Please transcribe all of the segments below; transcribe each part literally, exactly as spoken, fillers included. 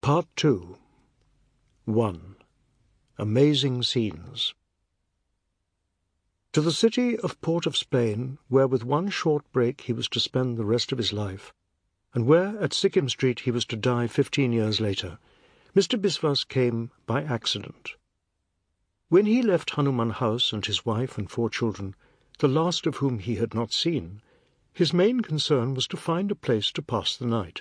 Part two. one. Amazing Scenes. To the city of Port of Spain, where with one short break he was to spend the rest of his life, and where at Sikkim Street he was to die fifteen years later, Mister Biswas came by accident. When he left Hanuman House and his wife and four children, the last of whom he had not seen, his main concern was to find a place to pass the night.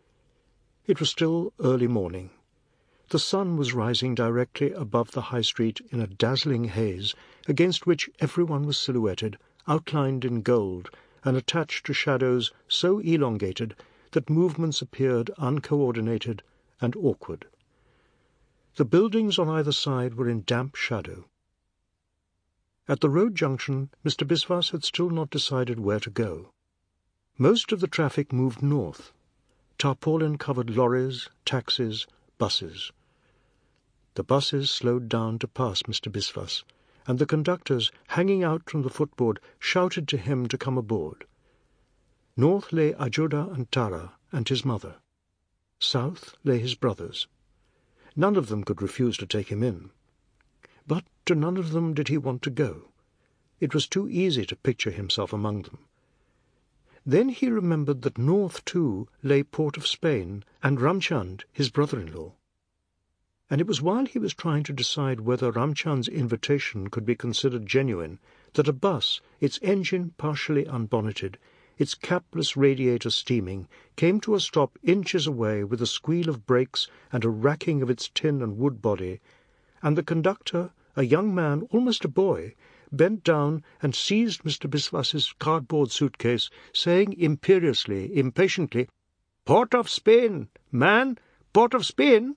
It was still early morning. The sun was rising directly above the high street in a dazzling haze, against which everyone was silhouetted, outlined in gold, and attached to shadows so elongated that movements appeared uncoordinated and awkward. The buildings on either side were in damp shadow. At the road junction, Mister Biswas had still not decided where to go. Most of the traffic moved north. Tarpaulin-covered lorries, taxis, buses. The buses slowed down to pass Mister Biswas, and the conductors, hanging out from the footboard, shouted to him to come aboard. North lay Ajuda and Tara and his mother. South lay his brothers. None of them could refuse to take him in. But to none of them did he want to go. It was too easy to picture himself among them. Then he remembered that north, too, lay Port of Spain and Ramchand, his brother-in-law. And it was while he was trying to decide whether Ramchand's invitation could be considered genuine that a bus, its engine partially unbonneted, its capless radiator steaming, came to a stop inches away with a squeal of brakes and a racking of its tin and wood body, and the conductor, a young man, almost a boy, bent down and seized Mister Biswas's cardboard suitcase, saying imperiously, impatiently, "Port of Spain, man, Port of Spain."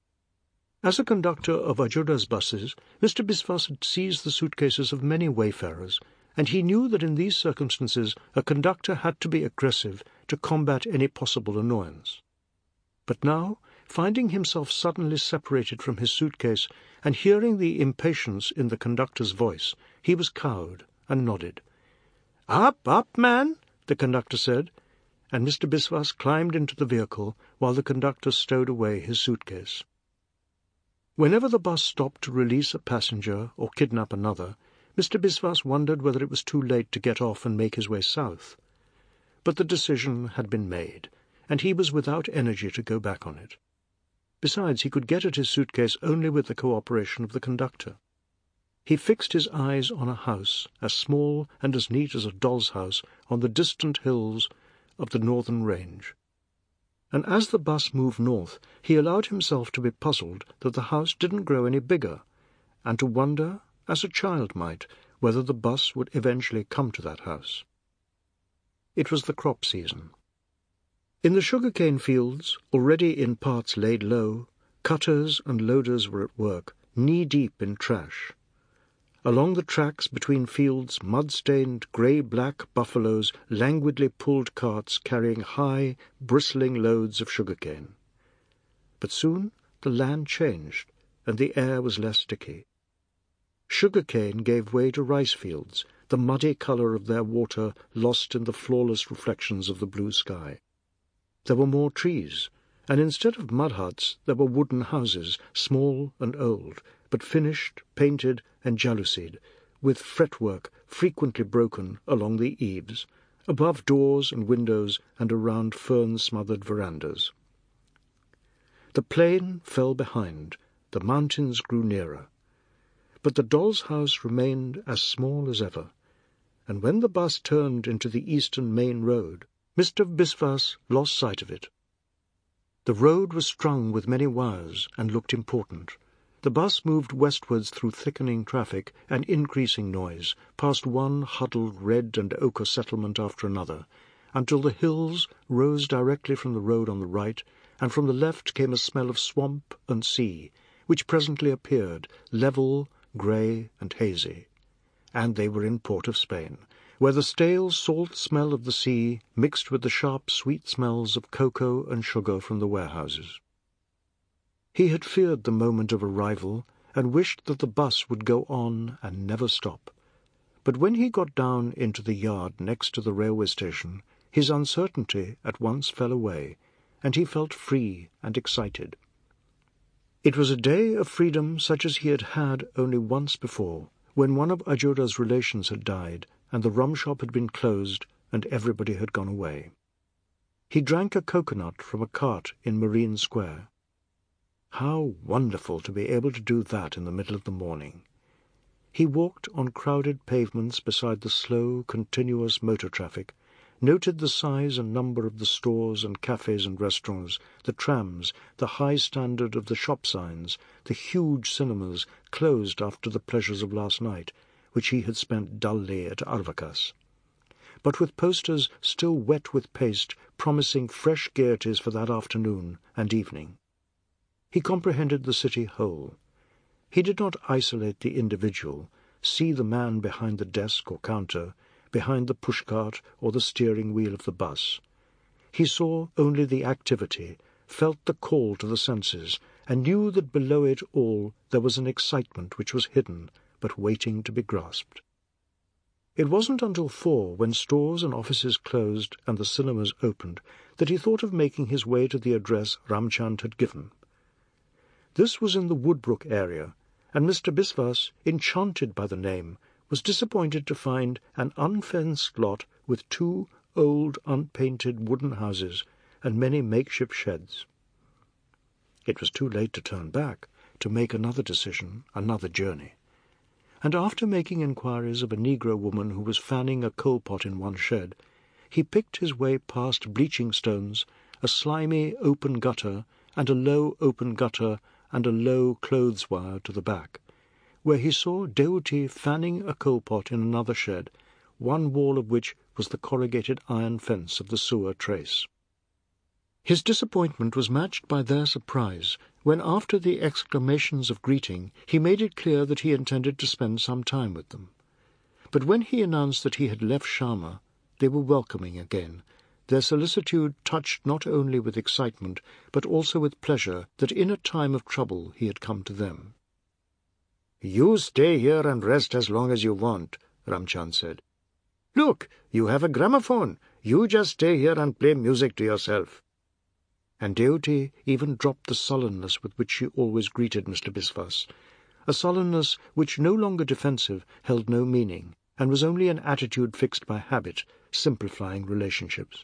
As a conductor of Ajuda's buses, Mister Biswas had seized the suitcases of many wayfarers, and he knew that in these circumstances a conductor had to be aggressive to combat any possible annoyance. But now, finding himself suddenly separated from his suitcase and hearing the impatience in the conductor's voice, he was cowed and nodded. "Up, up, man," the conductor said, and Mister Biswas climbed into the vehicle while the conductor stowed away his suitcase. Whenever the bus stopped to release a passenger or kidnap another, Mister Biswas wondered whether it was too late to get off and make his way south. But the decision had been made, and he was without energy to go back on it. Besides, he could get at his suitcase only with the cooperation of the conductor. He fixed his eyes on a house, as small and as neat as a doll's house, on the distant hills of the northern range. And as the bus moved north, he allowed himself to be puzzled that the house didn't grow any bigger, and to wonder, as a child might, whether the bus would eventually come to that house. It was the crop season. In the sugar-cane fields, already in parts laid low, cutters and loaders were at work, knee-deep in trash. Along the tracks between fields, mud-stained, grey-black buffaloes languidly pulled carts carrying high, bristling loads of sugar-cane. But soon the land changed, and the air was less sticky. Sugar-cane gave way to rice fields, the muddy colour of their water lost in the flawless reflections of the blue sky. There were more trees, and instead of mud huts there were wooden houses, small and old, but finished, painted, and jalousied, with fretwork frequently broken along the eaves, above doors and windows and around fern-smothered verandas. The plain fell behind, the mountains grew nearer, but the doll's house remained as small as ever, and when the bus turned into the eastern main road, Mister Biswas lost sight of it. The road was strung with many wires and looked important. The bus moved westwards through thickening traffic and increasing noise, past one huddled red and ochre settlement after another, until the hills rose directly from the road on the right, and from the left came a smell of swamp and sea, which presently appeared, level, grey and hazy. And they were in Port of Spain, where the stale salt smell of the sea mixed with the sharp sweet smells of cocoa and sugar from the warehouses. He had feared the moment of arrival and wished that the bus would go on and never stop. But when he got down into the yard next to the railway station, his uncertainty at once fell away, and he felt free and excited. It was a day of freedom such as he had had only once before, when one of Ajoda's relations had died, and the rum shop had been closed, and everybody had gone away. He drank a coconut from a cart in Marine Square. How wonderful to be able to do that in the middle of the morning! He walked on crowded pavements beside the slow, continuous motor traffic, noted the size and number of the stores and cafes and restaurants, the trams, the high standard of the shop signs, the huge cinemas closed after the pleasures of last night, which he had spent dully at Arvakas, but with posters still wet with paste promising fresh gaieties for that afternoon and evening. He comprehended the city whole. He did not isolate the individual, see the man behind the desk or counter, behind the pushcart or the steering wheel of the bus. He saw only the activity, felt the call to the senses, and knew that below it all there was an excitement which was hidden, but waiting to be grasped. It wasn't until four, when stores and offices closed and the cinemas opened, that he thought of making his way to the address Ramchand had given. This was in the Woodbrook area, and Mister Biswas, enchanted by the name, was disappointed to find an unfenced lot with two old, unpainted wooden houses and many makeshift sheds. It was too late to turn back, to make another decision, another journey. And after making inquiries of a Negro woman who was fanning a coal-pot in one shed, he picked his way past bleaching stones, a slimy open gutter, and a low open gutter and a low clothes-wire to the back, where he saw Deoti fanning a coal-pot in another shed, one wall of which was the corrugated iron fence of the sewer trace. His disappointment was matched by their surprise when, after the exclamations of greeting, he made it clear that he intended to spend some time with them. But when he announced that he had left Sharma, they were welcoming again, their solicitude touched not only with excitement, but also with pleasure that in a time of trouble he had come to them. "You stay here and rest as long as you want," Ramchand said. "Look, you have a gramophone. You just stay here and play music to yourself." And Deoti even dropped the sullenness with which she always greeted Mister Biswas, a sullenness which, no longer defensive, held no meaning, and was only an attitude fixed by habit, simplifying relationships.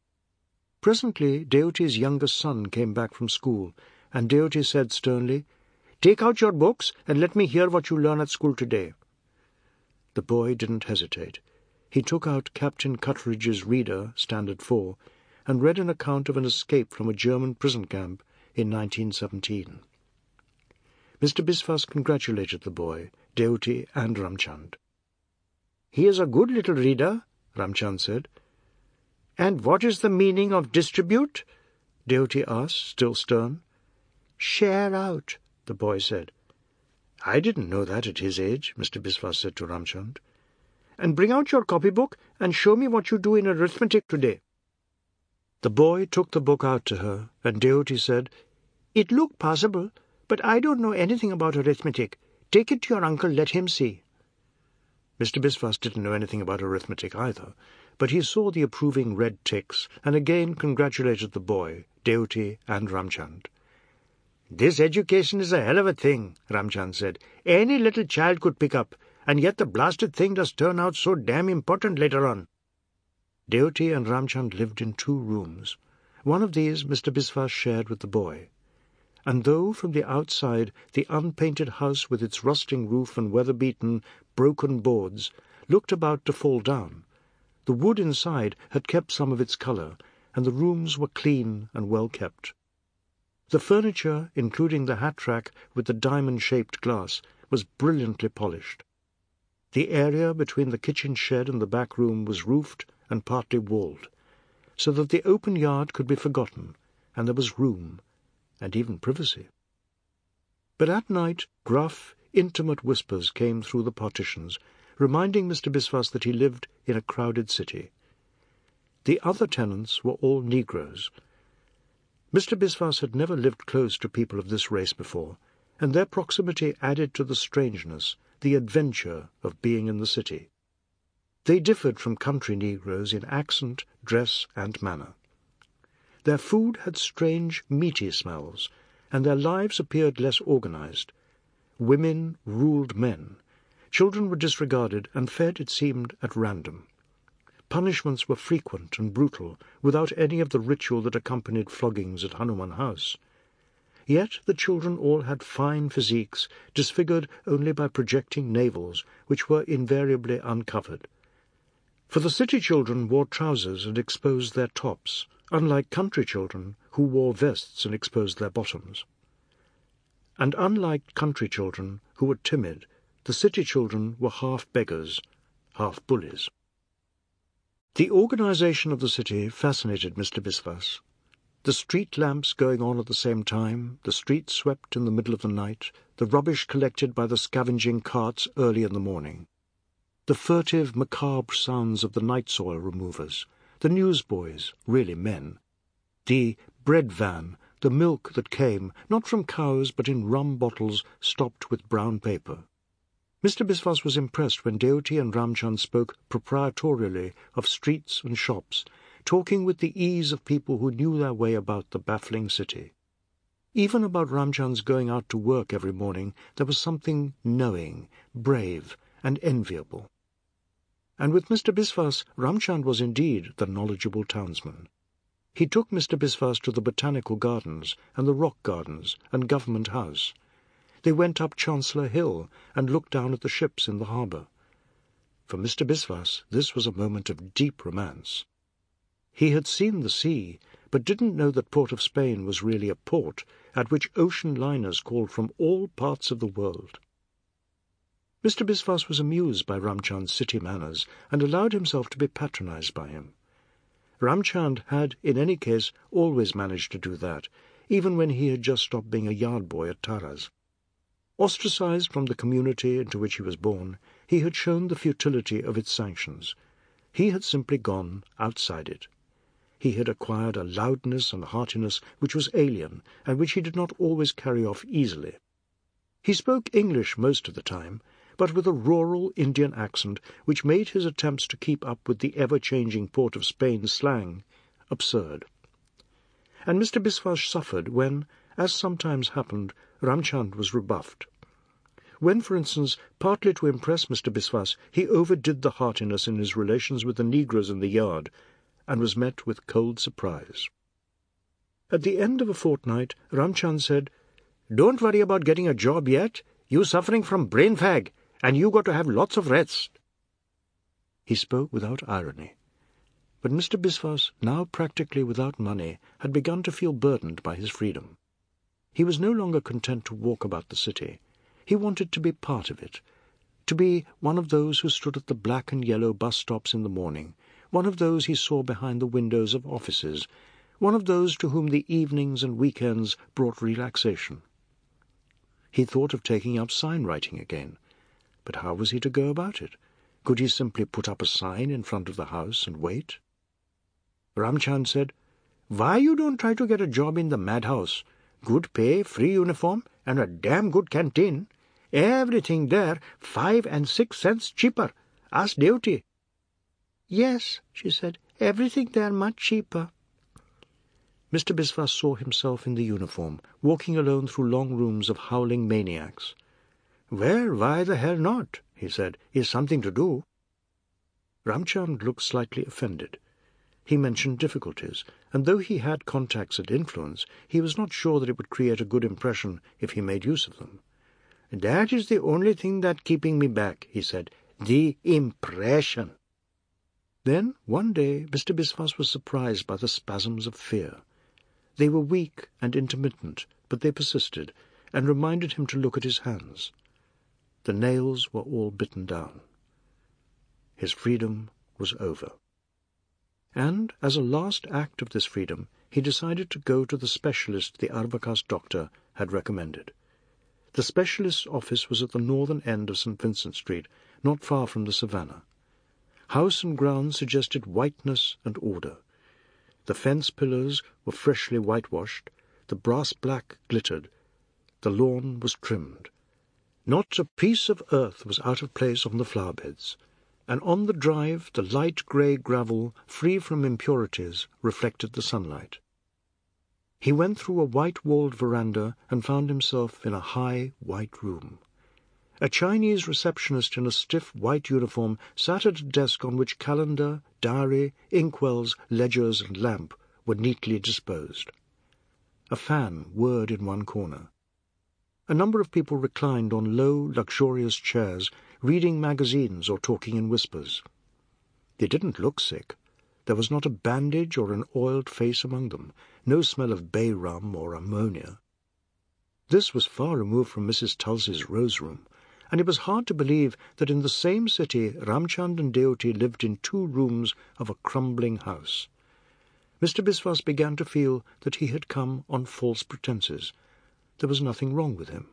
Presently Deoti's younger son came back from school, and Deoti said sternly, "Take out your books and let me hear what you learn at school today." The boy didn't hesitate. He took out Captain Cutteridge's Reader, Standard Four, and read an account of an escape from a German prison camp in nineteen seventeen. Mister Biswas congratulated the boy, Deoti and Ramchand. "He is a good little reader," Ramchand said. "And what is the meaning of distribute?" Deoti asked, still stern. "Share out," the boy said. "I didn't know that at his age," Mister Biswas said to Ramchand. "And bring out your copybook and show me what you do in arithmetic today." The boy took the book out to her, and Deoti said, "It looked possible, but I don't know anything about arithmetic. Take it to your uncle, let him see." Mister Biswas didn't know anything about arithmetic either, but he saw the approving red ticks, and again congratulated the boy, Deoti and Ramchand. "This education is a hell of a thing," Ramchand said. "Any little child could pick up, and yet the blasted thing does turn out so damn important later on." Deoti and Ramchand lived in two rooms. One of these Mister Biswas shared with the boy. And though from the outside the unpainted house with its rusting roof and weather-beaten, broken boards looked about to fall down, the wood inside had kept some of its colour, and the rooms were clean and well kept. The furniture, including the hat-rack with the diamond-shaped glass, was brilliantly polished. The area between the kitchen shed and the back room was roofed and partly walled, so that the open yard could be forgotten, and there was room, and even privacy. But at night gruff, intimate whispers came through the partitions, reminding Mister Biswas that he lived in a crowded city. The other tenants were all Negroes. Mister Biswas had never lived close to people of this race before, and their proximity added to the strangeness, the adventure of being in the city. They differed from country Negroes in accent, dress, and manner. Their food had strange, meaty smells, and their lives appeared less organized. Women ruled men. Children were disregarded and fed, it seemed, at random. Punishments were frequent and brutal, without any of the ritual that accompanied floggings at Hanuman House. Yet the children all had fine physiques, disfigured only by projecting navels, which were invariably uncovered. For the city children wore trousers and exposed their tops, unlike country children who wore vests and exposed their bottoms. And unlike country children who were timid, the city children were half beggars, half bullies. The organization of the city fascinated Mister Biswas. The street lamps going on at the same time, the streets swept in the middle of the night, the rubbish collected by the scavenging carts early in the morning, the furtive, macabre sounds of the night soil removers, the newsboys, really men, the bread van, the milk that came, not from cows but in rum bottles stopped with brown paper. Mister Biswas was impressed when Deoti and Ramchand spoke proprietorially of streets and shops, talking with the ease of people who knew their way about the baffling city. Even about Ramchand's going out to work every morning there was something knowing, brave, and enviable. And with Mister Biswas, Ramchand was indeed the knowledgeable townsman. He took Mister Biswas to the Botanical Gardens and the Rock Gardens and Government House. They went up Chancellor Hill and looked down at the ships in the harbour. For Mister Biswas this was a moment of deep romance. He had seen the sea, but didn't know that Port of Spain was really a port at which ocean liners called from all parts of the world. Mister Biswas was amused by Ramchand's city manners and allowed himself to be patronized by him. Ramchand had, in any case, always managed to do that, even when he had just stopped being a yard boy at Taraz. Ostracized from the community into which he was born, he had shown the futility of its sanctions. He had simply gone outside it. He had acquired a loudness and heartiness which was alien, and which he did not always carry off easily. He spoke English most of the time, but with a rural Indian accent which made his attempts to keep up with the ever-changing Port of Spain slang absurd. And Mister Biswas suffered when, as sometimes happened, Ramchand was rebuffed. When, for instance, partly to impress Mister Biswas, he overdid the heartiness in his relations with the negroes in the yard, and was met with cold surprise. At the end of a fortnight, Ramchand said, "Don't worry about getting a job yet. You suffering from brain fag, and you got to have lots of rest." He spoke without irony. But Mister Biswas, now practically without money, had begun to feel burdened by his freedom. He was no longer content to walk about the city. He wanted to be part of it, to be one of those who stood at the black and yellow bus stops in the morning, one of those he saw behind the windows of offices, one of those to whom the evenings and weekends brought relaxation. He thought of taking up sign-writing again, but how was he to go about it? Could he simply put up a sign in front of the house and wait? Ramchand said, "Why you don't try to get a job in the madhouse? Good pay, free uniform, and a damn good canteen. Everything there five and six cents cheaper. Ask Deoti." "Yes," she said, "everything there much cheaper." Mister Biswas saw himself in the uniform, walking alone through long rooms of howling maniacs. "Well, why the hell not?" he said. "Is something to do." Ramchand looked slightly offended. He mentioned difficulties, and though he had contacts and influence, he was not sure that it would create a good impression if he made use of them. "That is the only thing that keeping me back," he said. "The impression." Then, one day, Mister Biswas was surprised by the spasms of fear. They were weak and intermittent, but they persisted, and reminded him to look at his hands. The nails were all bitten down. His freedom was over. And, as a last act of this freedom, he decided to go to the specialist the Arvakas doctor had recommended. The specialist's office was at the northern end of Saint Vincent Street, not far from the Savannah. House and grounds suggested whiteness and order. The fence pillars were freshly whitewashed, the brass black glittered, the lawn was trimmed. Not a piece of earth was out of place on the flower beds, and on the drive the light grey gravel, free from impurities, reflected the sunlight. He went through a white-walled veranda and found himself in a high, white room. A Chinese receptionist in a stiff white uniform sat at a desk on which calendar, diary, inkwells, ledgers, and lamp were neatly disposed. A fan whirred in one corner. A number of people reclined on low, luxurious chairs, reading magazines or talking in whispers. They didn't look sick. There was not a bandage or an oiled face among them, no smell of bay rum or ammonia. This was far removed from Missus Tulsey's rose room, and it was hard to believe that in the same city Ramchand and Deoti lived in two rooms of a crumbling house. Mister Biswas began to feel that he had come on false pretenses. There was nothing wrong with him.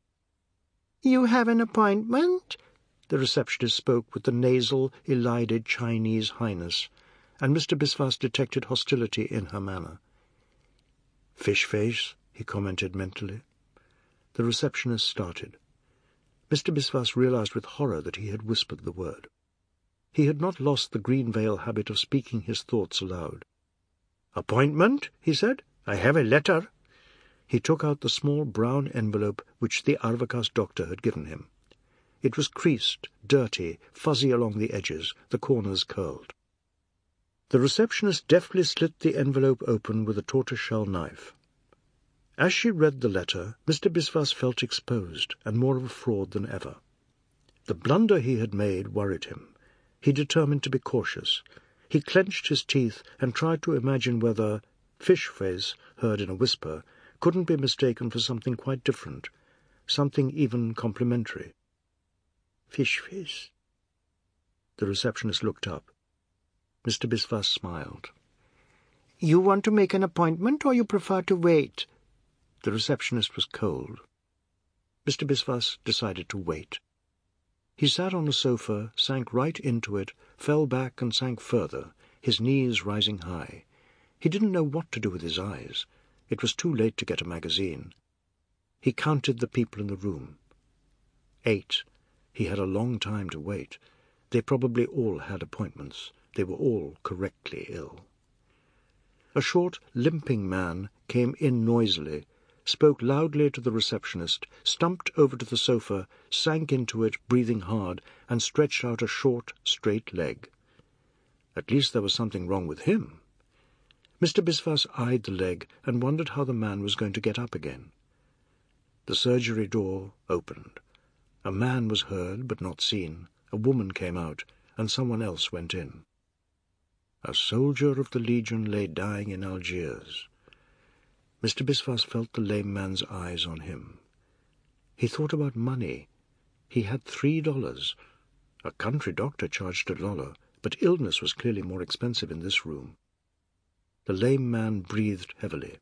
"You have an appointment?" The receptionist spoke with the nasal, elided Chinese highness, and Mister Biswas detected hostility in her manner. "Fish face," he commented mentally. The receptionist started. Mister Biswas realized with horror that he had whispered the word. He had not lost the green veil habit of speaking his thoughts aloud. "Appointment?" he said. "I have a letter." He took out the small brown envelope which the Arvakas doctor had given him. It was creased, dirty, fuzzy along the edges, the corners curled. The receptionist deftly slit the envelope open with a tortoiseshell knife. As she read the letter, Mister Biswas felt exposed and more of a fraud than ever. The blunder he had made worried him. He determined to be cautious. He clenched his teeth and tried to imagine whether "fish face," heard in a whisper, couldn't be mistaken for something quite different, something even complimentary. "Fish face." The receptionist looked up. Mister Biswas smiled. "You want to make an appointment, or you prefer to wait?" The receptionist was cold. Mister Biswas decided to wait. He sat on a sofa, sank right into it, fell back and sank further, his knees rising high. He didn't know what to do with his eyes. It was too late to get a magazine. He counted the people in the room. Eight. He had a long time to wait. They probably all had appointments. They were all correctly ill. A short, limping man came in noisily, spoke loudly to the receptionist, stumped over to the sofa, sank into it, breathing hard, and stretched out a short, straight leg. At least there was something wrong with him. Mister Biswas eyed the leg and wondered how the man was going to get up again. The surgery door opened. A man was heard but not seen. A woman came out, and someone else went in. A soldier of the Legion lay dying in Algiers. Mister Biswas felt the lame man's eyes on him. He thought about money. He had three dollars. A country doctor charged a dollar, but illness was clearly more expensive in this room. The lame man breathed heavily.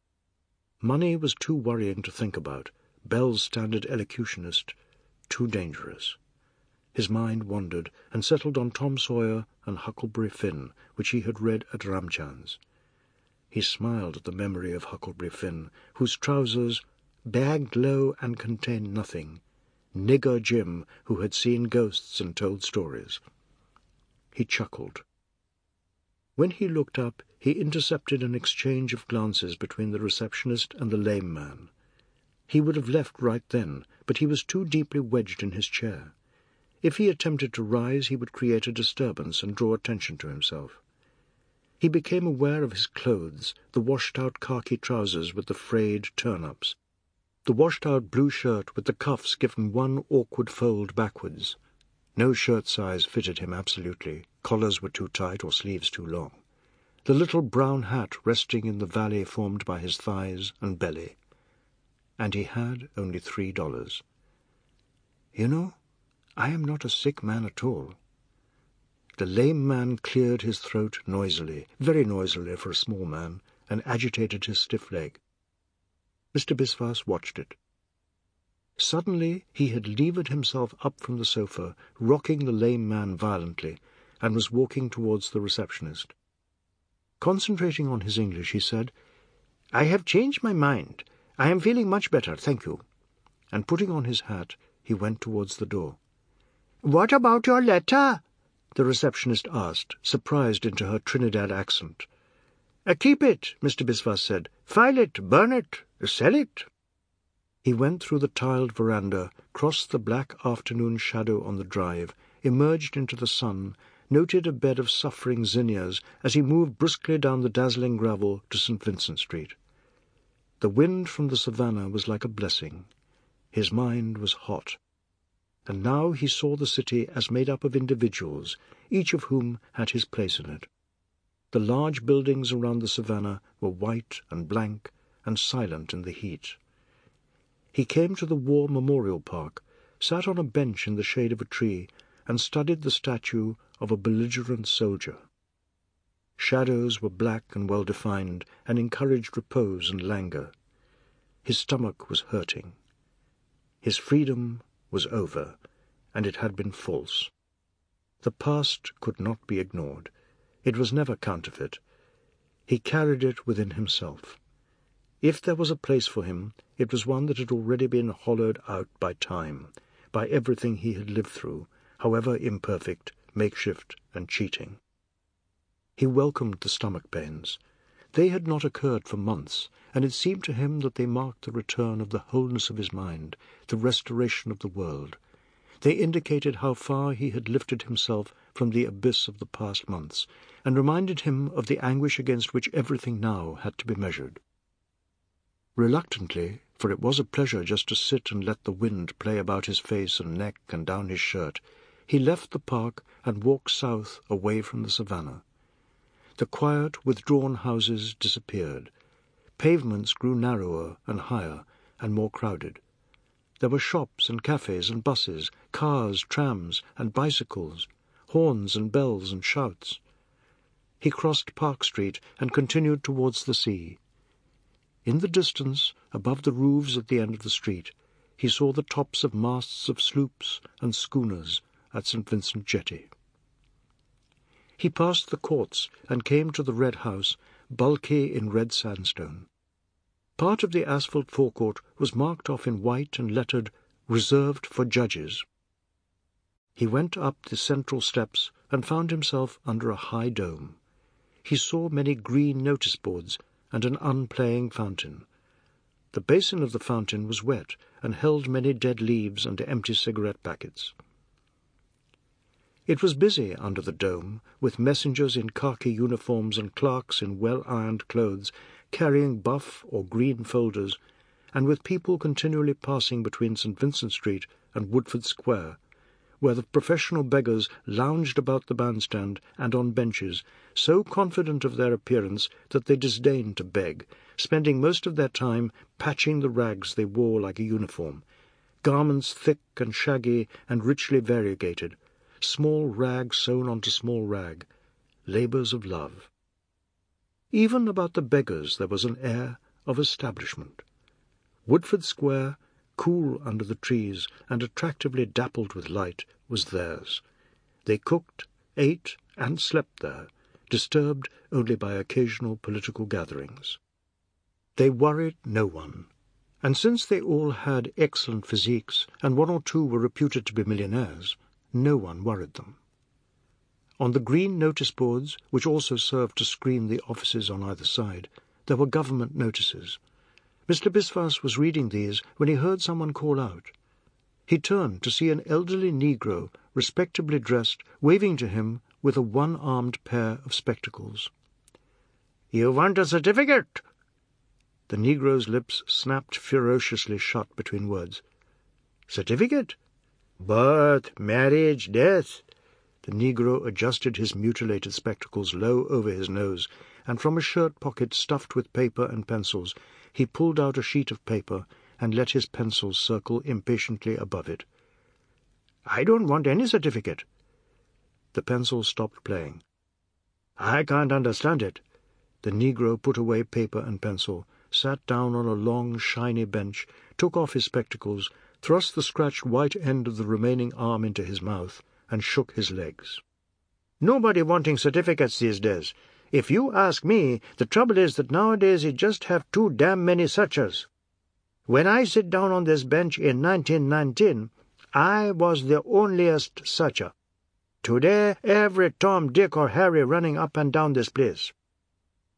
Money was too worrying to think about. Bell's standard elocutionist, too dangerous. His mind wandered and settled on Tom Sawyer and Huckleberry Finn, which he had read at Ramchand's. He smiled at the memory of Huckleberry Finn, whose trousers bagged low and contained nothing, Nigger Jim, who had seen ghosts and told stories. He chuckled. When he looked up, he intercepted an exchange of glances between the receptionist and the lame man. He would have left right then, but he was too deeply wedged in his chair. If he attempted to rise, he would create a disturbance and draw attention to himself. He became aware of his clothes, the washed-out khaki trousers with the frayed turn-ups, the washed-out blue shirt with the cuffs given one awkward fold backwards. No shirt size fitted him absolutely. Collars were too tight or sleeves too long. The little brown hat resting in the valley formed by his thighs and belly. And he had only three dollars. "You know, I am not a sick man at all." The lame man cleared his throat noisily, very noisily for a small man, and agitated his stiff leg. Mister Biswas watched it. Suddenly he had levered himself up from the sofa, rocking the lame man violently, and was walking towards the receptionist. Concentrating on his English, he said, "I have changed my mind. I am feeling much better, thank you." And putting on his hat, he went towards the door. "What about your letter?" the receptionist asked, surprised into her Trinidad accent. Uh, keep it, Mister Biswas said. File it, burn it, sell it. He went through the tiled veranda, crossed the black afternoon shadow on the drive, emerged into the sun, noted a bed of suffering zinnias as he moved briskly down the dazzling gravel to Saint Vincent Street. The wind from the savannah was like a blessing. His mind was hot. And now he saw the city as made up of individuals, each of whom had his place in it. The large buildings around the savannah were white and blank and silent in the heat. He came to the War Memorial Park, sat on a bench in the shade of a tree, and studied the statue of a belligerent soldier. Shadows were black and well-defined, and encouraged repose and languor. His stomach was hurting. His freedom was over, and it had been false. The past could not be ignored. It was never counterfeit. He carried it within himself. If there was a place for him, it was one that had already been hollowed out by time, by everything he had lived through, however imperfect, makeshift, and cheating. He welcomed the stomach pains. They had not occurred for months, and it seemed to him that they marked the return of the wholeness of his mind, the restoration of the world. They indicated how far he had lifted himself from the abyss of the past months, and reminded him of the anguish against which everything now had to be measured. Reluctantly, for it was a pleasure just to sit and let the wind play about his face and neck and down his shirt, he left the park and walked south away from the savannah. The quiet, withdrawn houses disappeared. Pavements grew narrower and higher and more crowded. There were shops and cafes and buses, cars, trams, and bicycles, horns and bells and shouts. He crossed Park Street and continued towards the sea. In the distance, above the roofs at the end of the street, he saw the tops of masts of sloops and schooners at Saint Vincent Jetty. He passed the courts and came to the red house, bulky in red sandstone. Part of the asphalt forecourt was marked off in white and lettered, "Reserved for Judges." He went up the central steps and found himself under a high dome. He saw many green notice boards and an unplaying fountain. The basin of the fountain was wet and held many dead leaves and empty cigarette packets. It was busy under the dome, with messengers in khaki uniforms and clerks in well-ironed clothes carrying buff or green folders, and with people continually passing between Saint Vincent Street and Woodford Square, where the professional beggars lounged about the bandstand and on benches, so confident of their appearance that they disdained to beg, spending most of their time patching the rags they wore like a uniform, garments thick and shaggy and richly variegated, small rag sewn onto small rag, labours of love. Even about the beggars there was an air of establishment. Woodford Square, cool under the trees and attractively dappled with light, was theirs. They cooked, ate, and slept there, disturbed only by occasional political gatherings. They worried no one, and since they all had excellent physiques, and one or two were reputed to be millionaires, no one worried them. On the green notice boards, which also served to screen the offices on either side, there were government notices. Mister Biswas was reading these when he heard someone call out. He turned to see an elderly Negro, respectably dressed, waving to him with a one-armed pair of spectacles. "You want a certificate?" The Negro's lips snapped ferociously shut between words. "Certificate? Birth, marriage, death." The Negro adjusted his mutilated spectacles low over his nose, and from a shirt pocket stuffed with paper and pencils he pulled out a sheet of paper and let his pencils circle impatiently above it. "I don't want any certificate." The pencil stopped playing. "I can't understand it." The Negro put away paper and pencil, sat down on a long, shiny bench, took off his spectacles, thrust the scratched white end of the remaining arm into his mouth, and shook his legs. "Nobody wanting certificates these days. If you ask me, the trouble is that nowadays you just have too damn many suchers. When I sit down on this bench in nineteen nineteen, I was the onlyest sucher. Today, every Tom, Dick, or Harry running up and down this place."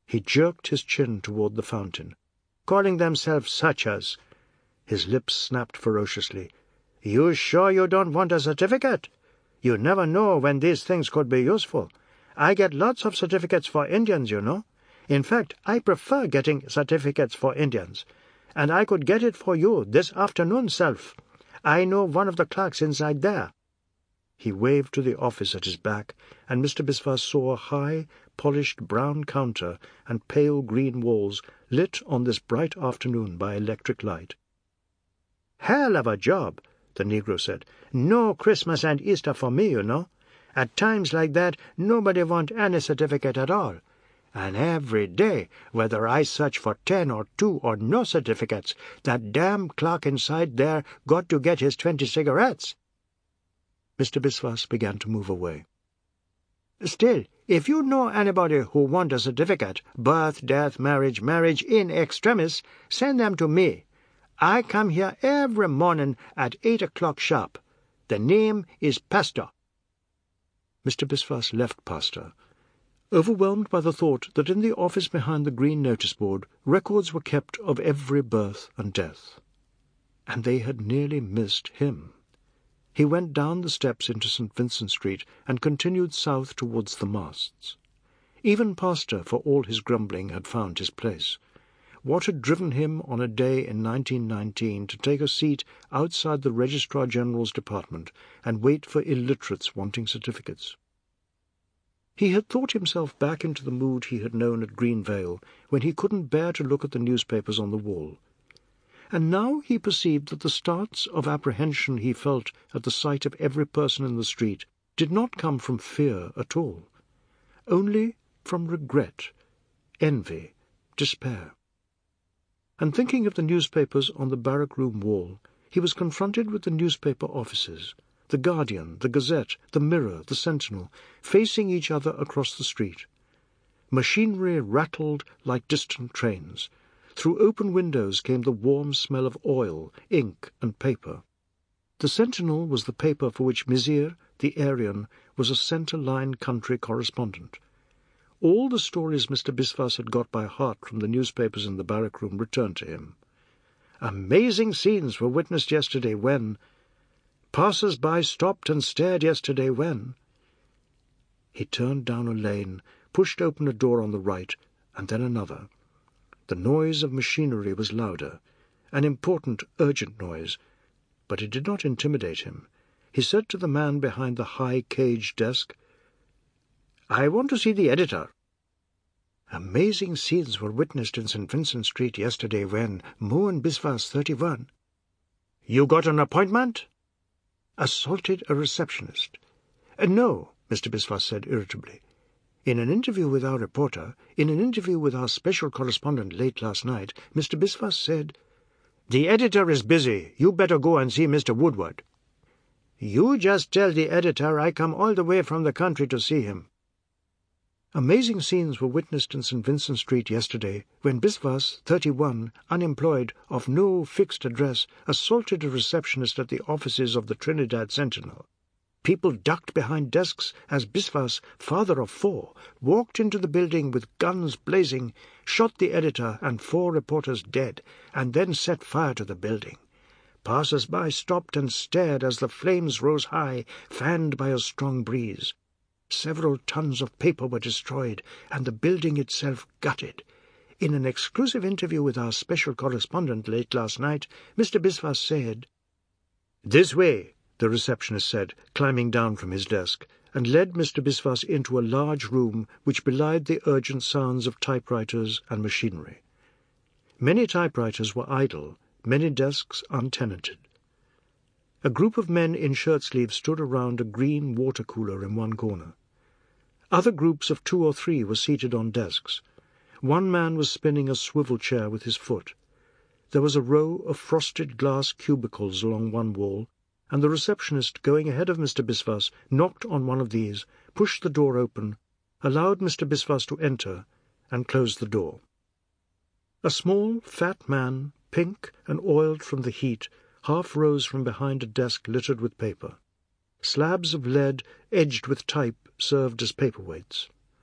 He jerked his chin toward the fountain. "Calling themselves such as—" His lips snapped ferociously. "You sure you don't want a certificate? You never know when these things could be useful. I get lots of certificates for Indians, you know. In fact, I prefer getting certificates for Indians. And I could get it for you this afternoon, self. I know one of the clerks inside there." He waved to the office at his back, and Mister Biswas saw a high, polished brown counter and pale green walls lit on this bright afternoon by electric light. "Hell of a job," the Negro said. "No Christmas and Easter for me, you know. At times like that, nobody want any certificate at all. And every day, whether I search for ten or two or no certificates, that damn clerk inside there got to get his twenty cigarettes." Mister Biswas began to move away. "Still, if you know anybody who want a certificate, birth, death, marriage, marriage in extremis, send them to me. I come here every morning at eight o'clock sharp. The name is Pastor." Mister Biswas left Pastor, overwhelmed by the thought that in the office behind the green notice board records were kept of every birth and death. And they had nearly missed him. He went down the steps into Saint Vincent Street and continued south towards the masts. Even Pastor, for all his grumbling, had found his place. What had driven him on a day in nineteen nineteen to take a seat outside the Registrar General's department and wait for illiterates wanting certificates? He had thought himself back into the mood he had known at Greenvale, when he couldn't bear to look at the newspapers on the wall. And now he perceived that the starts of apprehension he felt at the sight of every person in the street did not come from fear at all, only from regret, envy, despair. And thinking of the newspapers on the barrack-room wall, he was confronted with the newspaper offices, the Guardian, the Gazette, the Mirror, the Sentinel, facing each other across the street. Machinery rattled like distant trains. Through open windows came the warm smell of oil, ink, and paper. The Sentinel was the paper for which Mizir, the Aryan, was a centre-line country correspondent. All the stories Mister Biswas had got by heart from the newspapers in the barrack-room returned to him. Amazing scenes were witnessed yesterday when... Passers-by stopped and stared yesterday when... He turned down a lane, pushed open a door on the right, and then another. The noise of machinery was louder, an important, urgent noise, but it did not intimidate him. He said to the man behind the high cage desk, "I want to see the editor." Amazing scenes were witnessed in Saint Vincent Street yesterday when Moe and Biswas thirty-one. "You got an appointment?" Assaulted a receptionist. Uh, no, Mister Biswas said irritably. In an interview with our reporter, in an interview with our special correspondent late last night, Mister Biswas said, "The editor is busy. You better go and see Mister Woodward." "You just tell the editor I come all the way from the country to see him." Amazing scenes were witnessed in Saint Vincent Street yesterday when Biswas, thirty-one, unemployed, of no fixed address, assaulted a receptionist at the offices of the Trinidad Sentinel. People ducked behind desks as Biswas, father of four, walked into the building with guns blazing, shot the editor and four reporters dead, and then set fire to the building. Passers-by stopped and stared as the flames rose high, fanned by a strong breeze. Several tons of paper were destroyed, and the building itself gutted. In an exclusive interview with our special correspondent late last night, Mister Biswas said, "This way," the receptionist said, climbing down from his desk, and led Mister Biswas into a large room which belied the urgent sounds of typewriters and machinery. Many typewriters were idle, many desks untenanted. A group of men in shirt-sleeves stood around a green water-cooler in one corner. Other groups of two or three were seated on desks. One man was spinning a swivel chair with his foot. There was a row of frosted glass cubicles along one wall, and the receptionist, going ahead of Mister Biswas, knocked on one of these, pushed the door open, allowed Mister Biswas to enter, and closed the door. A small, fat man, pink and oiled from the heat, half rose from behind a desk littered with paper. Slabs of lead, edged with type, served as paperweights.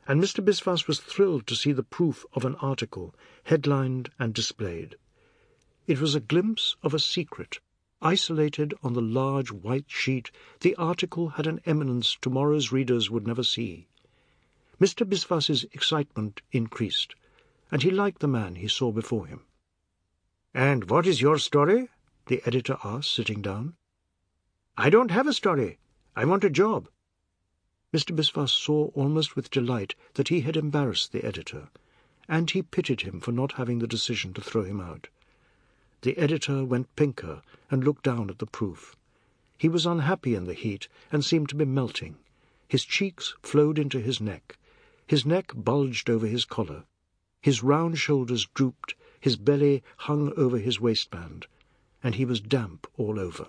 and Mister Biswas was thrilled to see the proof of an article, headlined and displayed. It was a glimpse of a secret. Isolated on the large white sheet, the article had an eminence tomorrow's readers would never see. Mister Biswas's excitement increased, and he liked the man he saw before him. "And what is your story?" the editor asked, sitting down. "I don't have a story. I want a job." Mister Biswas saw almost with delight that he had embarrassed the editor, and he pitied him for not having the decision to throw him out. The editor went pinker and looked down at the proof. He was unhappy in the heat and seemed to be melting. His cheeks flowed into his neck. His neck bulged over his collar. His round shoulders drooped, his belly hung over his waistband, and he was damp all over.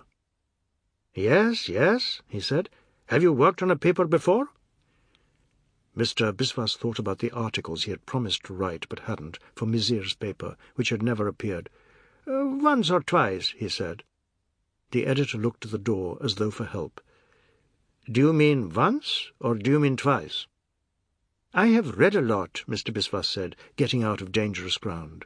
"Yes, yes," he said. "Have you worked on a paper before?" Mister Biswas thought about the articles he had promised to write but hadn't, for Mizir's paper, which had never appeared. Uh, "Once or twice," he said. The editor looked to the door as though for help. "Do you mean once, or do you mean twice?" "I have read a lot," Mister Biswas said, getting out of dangerous ground.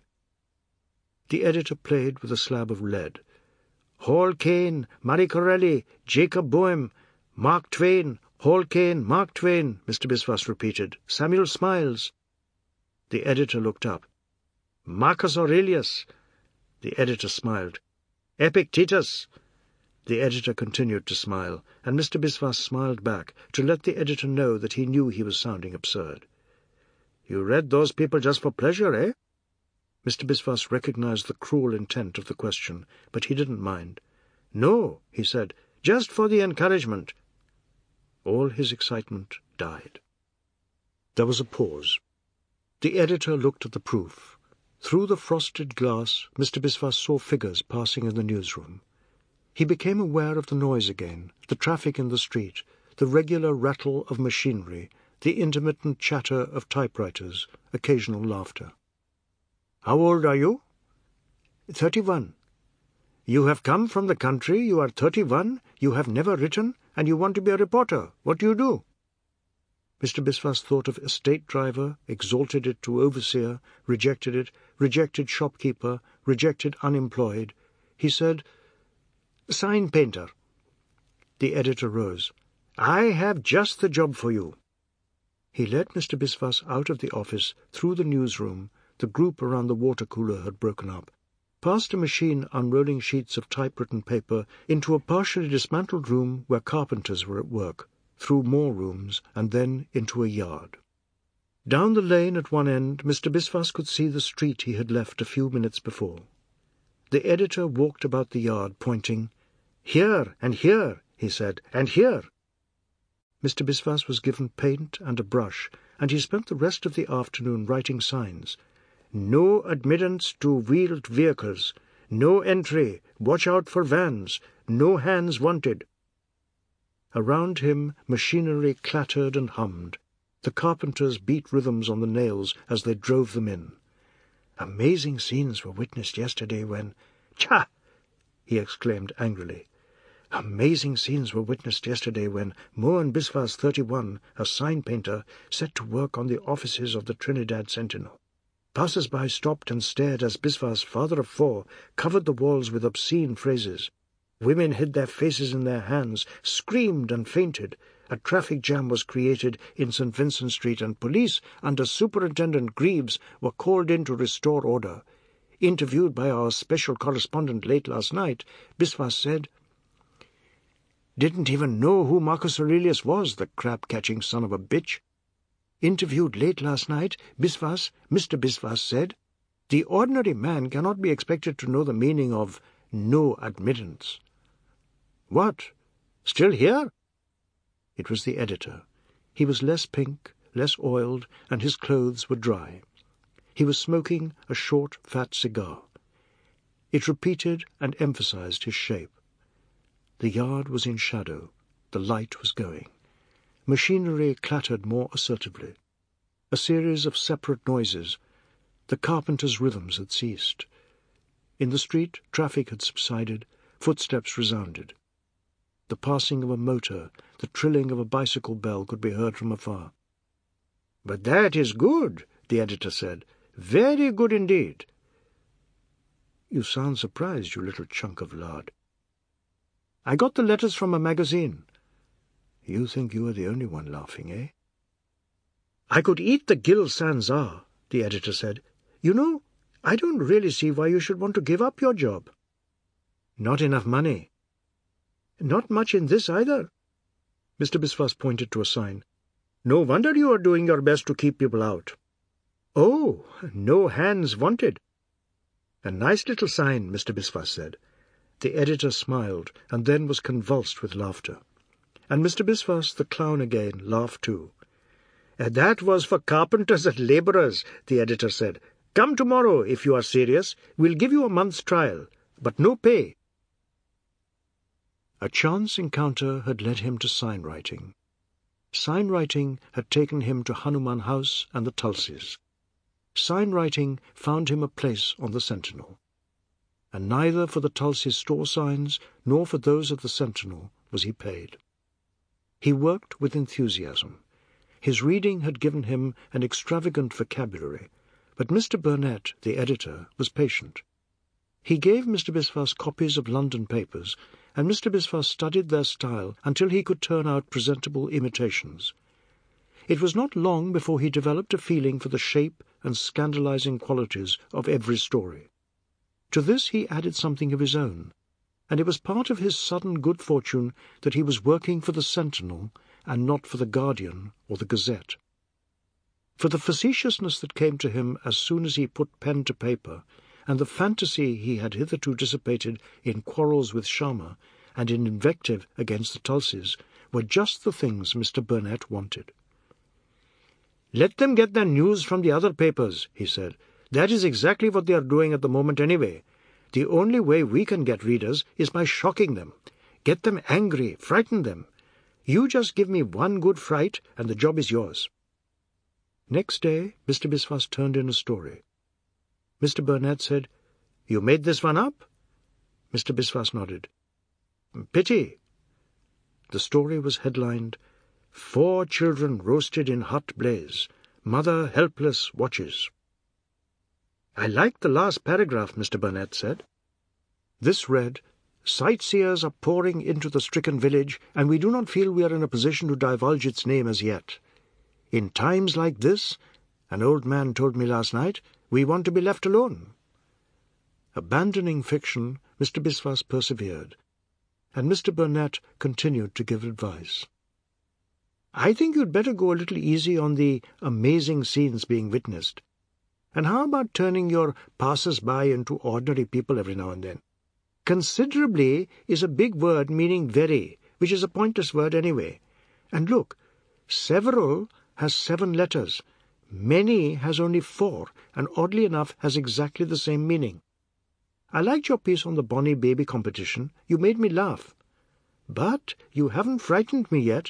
The editor played with a slab of lead. "Hall Caine, Marie Corelli, Jacob Boehm, Mark Twain, Hall Caine, Mark Twain," Mister Biswas repeated. "Samuel Smiles." The editor looked up. "Marcus Aurelius." The editor smiled. "Epictetus." The editor continued to smile, and Mister Biswas smiled back to let the editor know that he knew he was sounding absurd. "You read those people just for pleasure, eh?" Mister Biswas recognized the cruel intent of the question, but he didn't mind. "No," he said, "just for the encouragement." All his excitement died. There was a pause. The editor looked at the proof. Through the frosted glass, Mister Biswas saw figures passing in the newsroom. He became aware of the noise again, the traffic in the street, the regular rattle of machinery, the intermittent chatter of typewriters, occasional laughter. "How old are you?" "Thirty-one." "You have come from the country, you are thirty-one, you have never written, and you want to be a reporter. What do you do?" Mister Biswas thought of estate driver, exalted it to overseer, rejected it, rejected shopkeeper, rejected unemployed. He said, "Sign painter." The editor rose. "I have just the job for you." He led Mister Biswas out of the office, through the newsroom. The group around the water cooler had broken up, past a machine unrolling sheets of typewritten paper, into a partially dismantled room where carpenters were at work, through more rooms, and then into a yard. Down the lane at one end, Mister Biswas could see the street he had left a few minutes before. The editor walked about the yard, pointing. "Here, and here," he said, "and here." Mister Biswas was given paint and a brush, and he spent the rest of the afternoon writing signs. "No admittance to wheeled vehicles. No entry. Watch out for vans. No hands wanted." Around him machinery clattered and hummed. The carpenters beat rhythms on the nails as they drove them in. "Amazing scenes were witnessed yesterday when—" "Tcha!" he exclaimed angrily. "Amazing scenes were witnessed yesterday when Mohan Biswas, thirty-one, a sign painter, set to work on the offices of the Trinidad Sentinel. Passers-by stopped and stared as Biswas, father of four, covered the walls with obscene phrases. Women hid their faces in their hands, screamed and fainted. A traffic jam was created in Saint Vincent Street, and police, under Superintendent Greaves, were called in to restore order. Interviewed by our special correspondent late last night, Biswas said, "Didn't even know who Marcus Aurelius was, the crab-catching son of a bitch." Interviewed late last night, Biswas, Mister Biswas said, "The ordinary man cannot be expected to know the meaning of no admittance." "What? Still here?" It was the editor. He was less pink, less oiled, and his clothes were dry. He was smoking a short, fat cigar. It repeated and emphasized his shape. The yard was in shadow. The light was going. Machinery clattered more assertively. A series of separate noises. The carpenter's rhythms had ceased. In the street, traffic had subsided. Footsteps resounded. The passing of a motor, the trilling of a bicycle bell could be heard from afar. "But that is good," the editor said. "Very good indeed." "You sound surprised, you little chunk of lard." "I got the letters from a magazine." "You think you are the only one laughing, eh?" "I could eat the Gil Sans Ar," the editor said. "You know, I don't really see why you should want to give up your job." "Not enough money." "Not much in this either." Mister Biswas pointed to a sign. "No wonder you are doing your best to keep people out." "Oh, no hands wanted." "A nice little sign," Mister Biswas said. The editor smiled, and then was convulsed with laughter. And Mister Biswas, the clown again, laughed too. "That was for carpenters and labourers," the editor said. "Come tomorrow, if you are serious. We'll give you a month's trial, but no pay." A chance encounter had led him to sign-writing. Sign-writing had taken him to Hanuman House and the Tulsies. Sign-writing found him a place on the Sentinel. And neither for the Tulsies store signs nor for those of the Sentinel was he paid. He worked with enthusiasm. His reading had given him an extravagant vocabulary, but Mister Burnett, the editor, was patient. He gave Mister Biswas copies of London papers, and Mister Biswas studied their style until he could turn out presentable imitations. It was not long before he developed a feeling for the shape and scandalizing qualities of every story. To this he added something of his own, and it was part of his sudden good fortune that he was working for the Sentinel and not for the Guardian or the Gazette. For the facetiousness that came to him as soon as he put pen to paper, and the fantasy he had hitherto dissipated in quarrels with Sharma and in invective against the Tulsies, were just the things Mister Burnett wanted. "Let them get their news from the other papers," he said. "That is exactly what they are doing at the moment anyway. The only way we can get readers is by shocking them. Get them angry, frighten them. You just give me one good fright, and the job is yours." Next day, Mister Biswas turned in a story. Mister Burnett said, "You made this one up?" Mister Biswas nodded. "Pity." The story was headlined, "Four children roasted in hot blaze. Mother helpless watches." "I liked the last paragraph," Mister Burnett said. This read, "Sightseers are pouring into the stricken village, and we do not feel we are in a position to divulge its name as yet. In times like this, an old man told me last night, we want to be left alone." Abandoning fiction, Mister Biswas persevered, and Mister Burnett continued to give advice. "I think you'd better go a little easy on the amazing scenes being witnessed. And how about turning your passers-by into ordinary people every now and then? Considerably is a big word meaning very, which is a pointless word anyway. And look, several has seven letters. Many has only four, and oddly enough has exactly the same meaning. I liked your piece on the Bonnie Baby competition. You made me laugh. But you haven't frightened me yet."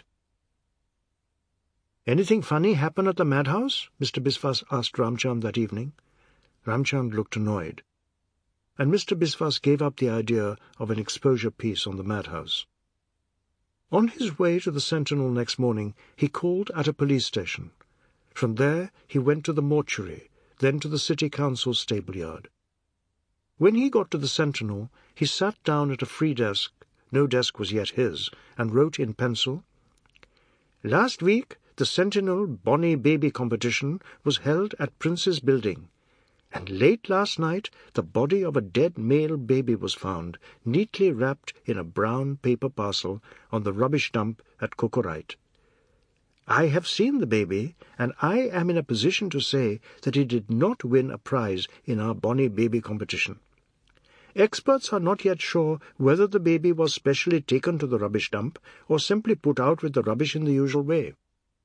"Anything funny happen at the madhouse?" Mister Biswas asked Ramchand that evening. Ramchand looked annoyed, and Mister Biswas gave up the idea of an exposure piece on the madhouse. On his way to the Sentinel next morning, he called at a police station. From there he went to the mortuary, then to the City Council stable-yard. When he got to the Sentinel, he sat down at a free desk, no desk was yet his, and wrote in pencil, "Last week the Sentinel Bonnie Baby competition was held at Prince's Building, and late last night the body of a dead male baby was found, neatly wrapped in a brown paper parcel on the rubbish dump at Cocorite. I have seen the baby, and I am in a position to say that he did not win a prize in our Bonnie Baby competition. Experts are not yet sure whether the baby was specially taken to the rubbish dump or simply put out with the rubbish in the usual way.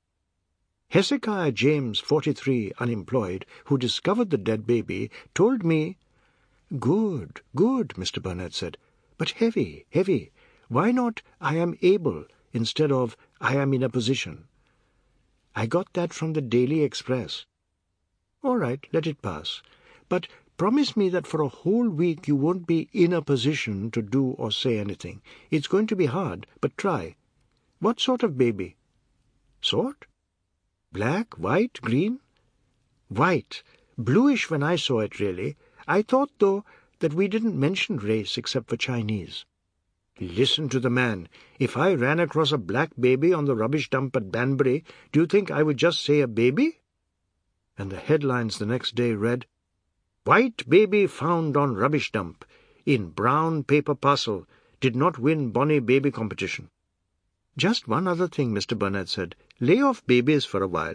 Hezekiah James, forty-three, unemployed, who discovered the dead baby, told me—" "Good, good," Mister Burnett said. "But heavy, heavy. Why not 'I am able' instead of 'I am in a position'?" "I got that from the Daily Express." "All right, let it pass. But promise me that for a whole week you won't be in a position to do or say anything. It's going to be hard, but try. What sort of baby?" "Sort?" Black, white, green? White. Bluish when I saw it, really. I thought, though, that we didn't mention race except for Chinese. Listen to the man. If I ran across a black baby on the rubbish dump at Banbury, do you think I would just say a baby? And the headlines the next day read, White baby found on rubbish dump, in brown paper parcel, did not win bonny baby competition. Just one other thing, Mister Burnett said. Lay off babies for a while.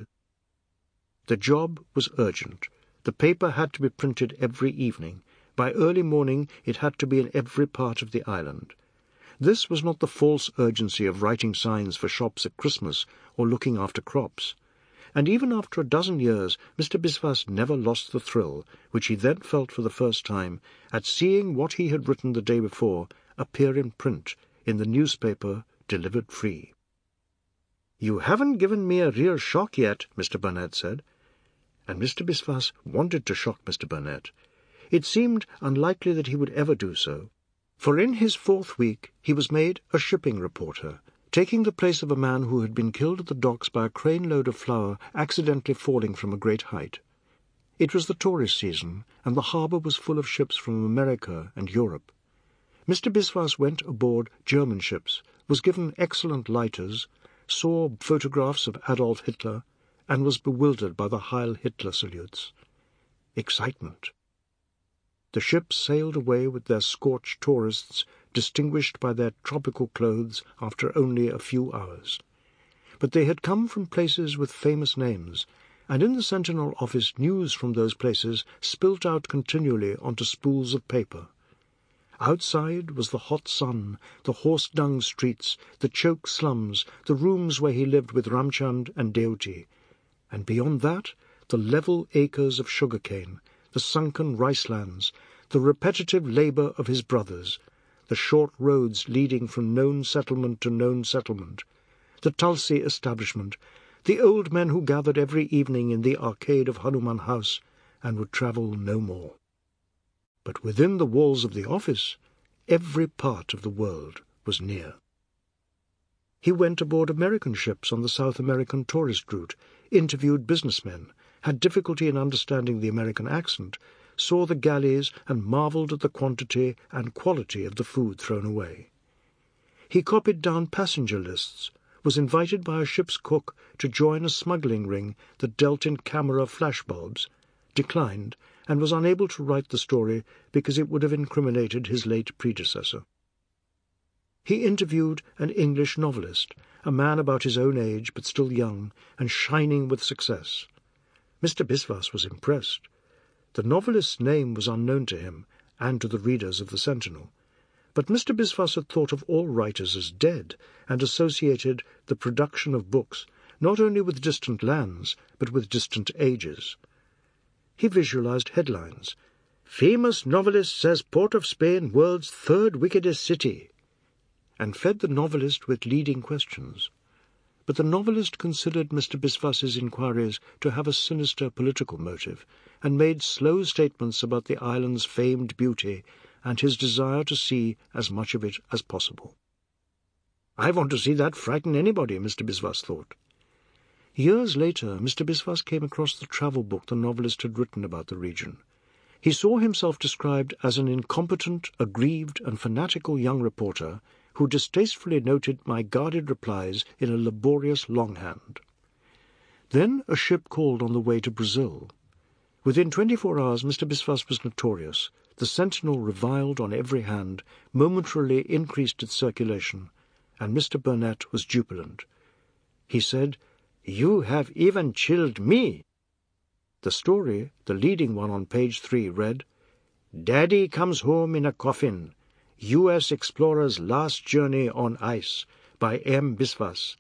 The job was urgent. The paper had to be printed every evening. By early morning it had to be in every part of the island. This was not the false urgency of writing signs for shops at Christmas or looking after crops. And even after a dozen years, Mister Biswas never lost the thrill, which he then felt for the first time, at seeing what he had written the day before appear in print in the newspaper delivered free. "You haven't given me a real shock yet," Mister Burnett said. And Mister Biswas wanted to shock Mister Burnett. It seemed unlikely that he would ever do so, for in his fourth week he was made a shipping reporter, taking the place of a man who had been killed at the docks by a crane-load of flour accidentally falling from a great height. It was the tourist season, and the harbour was full of ships from America and Europe. Mister Biswas went aboard German ships, was given excellent lighters, saw photographs of Adolf Hitler, and was bewildered by the Heil Hitler salutes. Excitement. The ships sailed away with their scorched tourists, distinguished by their tropical clothes after only a few hours. But they had come from places with famous names, and in the Sentinel office news from those places spilt out continually onto spools of paper. Outside was the hot sun, the horse-dung streets, the choke slums, the rooms where he lived with Ramchand and Deoti, and beyond that the level acres of sugar-cane, the sunken rice-lands, the repetitive labour of his brothers, the short roads leading from known settlement to known settlement, the Tulsi establishment, the old men who gathered every evening in the arcade of Hanuman House and would travel no more. But within the walls of the office, every part of the world was near. He went aboard American ships on the South American tourist route, interviewed businessmen, had difficulty in understanding the American accent, saw the galleys and marvelled at the quantity and quality of the food thrown away. He copied down passenger lists, was invited by a ship's cook to join a smuggling ring that dealt in camera flashbulbs, declined, and was unable to write the story because it would have incriminated his late predecessor. He interviewed an English novelist, a man about his own age but still young and shining with success. Mister Biswas was impressed. The novelist's name was unknown to him and to the readers of the Sentinel, but Mister Biswas had thought of all writers as dead and associated the production of books not only with distant lands but with distant ages. He visualized headlines. "Famous novelist says Port of Spain world's third wickedest city," and fed the novelist with leading questions. But the novelist considered Mister Biswas's inquiries to have a sinister political motive, and made slow statements about the island's famed beauty and his desire to see as much of it as possible. "I want to see that frighten anybody," Mister Biswas thought. Years later, Mister Biswas came across the travel book the novelist had written about the region. He saw himself described as an incompetent, aggrieved, and fanatical young reporter who distastefully noted my guarded replies in a laborious longhand. Then a ship called on the way to Brazil. Within twenty-four hours Mister Biswas was notorious. The Sentinel reviled on every hand, momentarily increased its circulation, and Mister Burnett was jubilant. He said, "You have even chilled me." The story, the leading one on page three, read, "Daddy comes home in a coffin. U S Explorer's Last Journey on Ice by M. Biswas.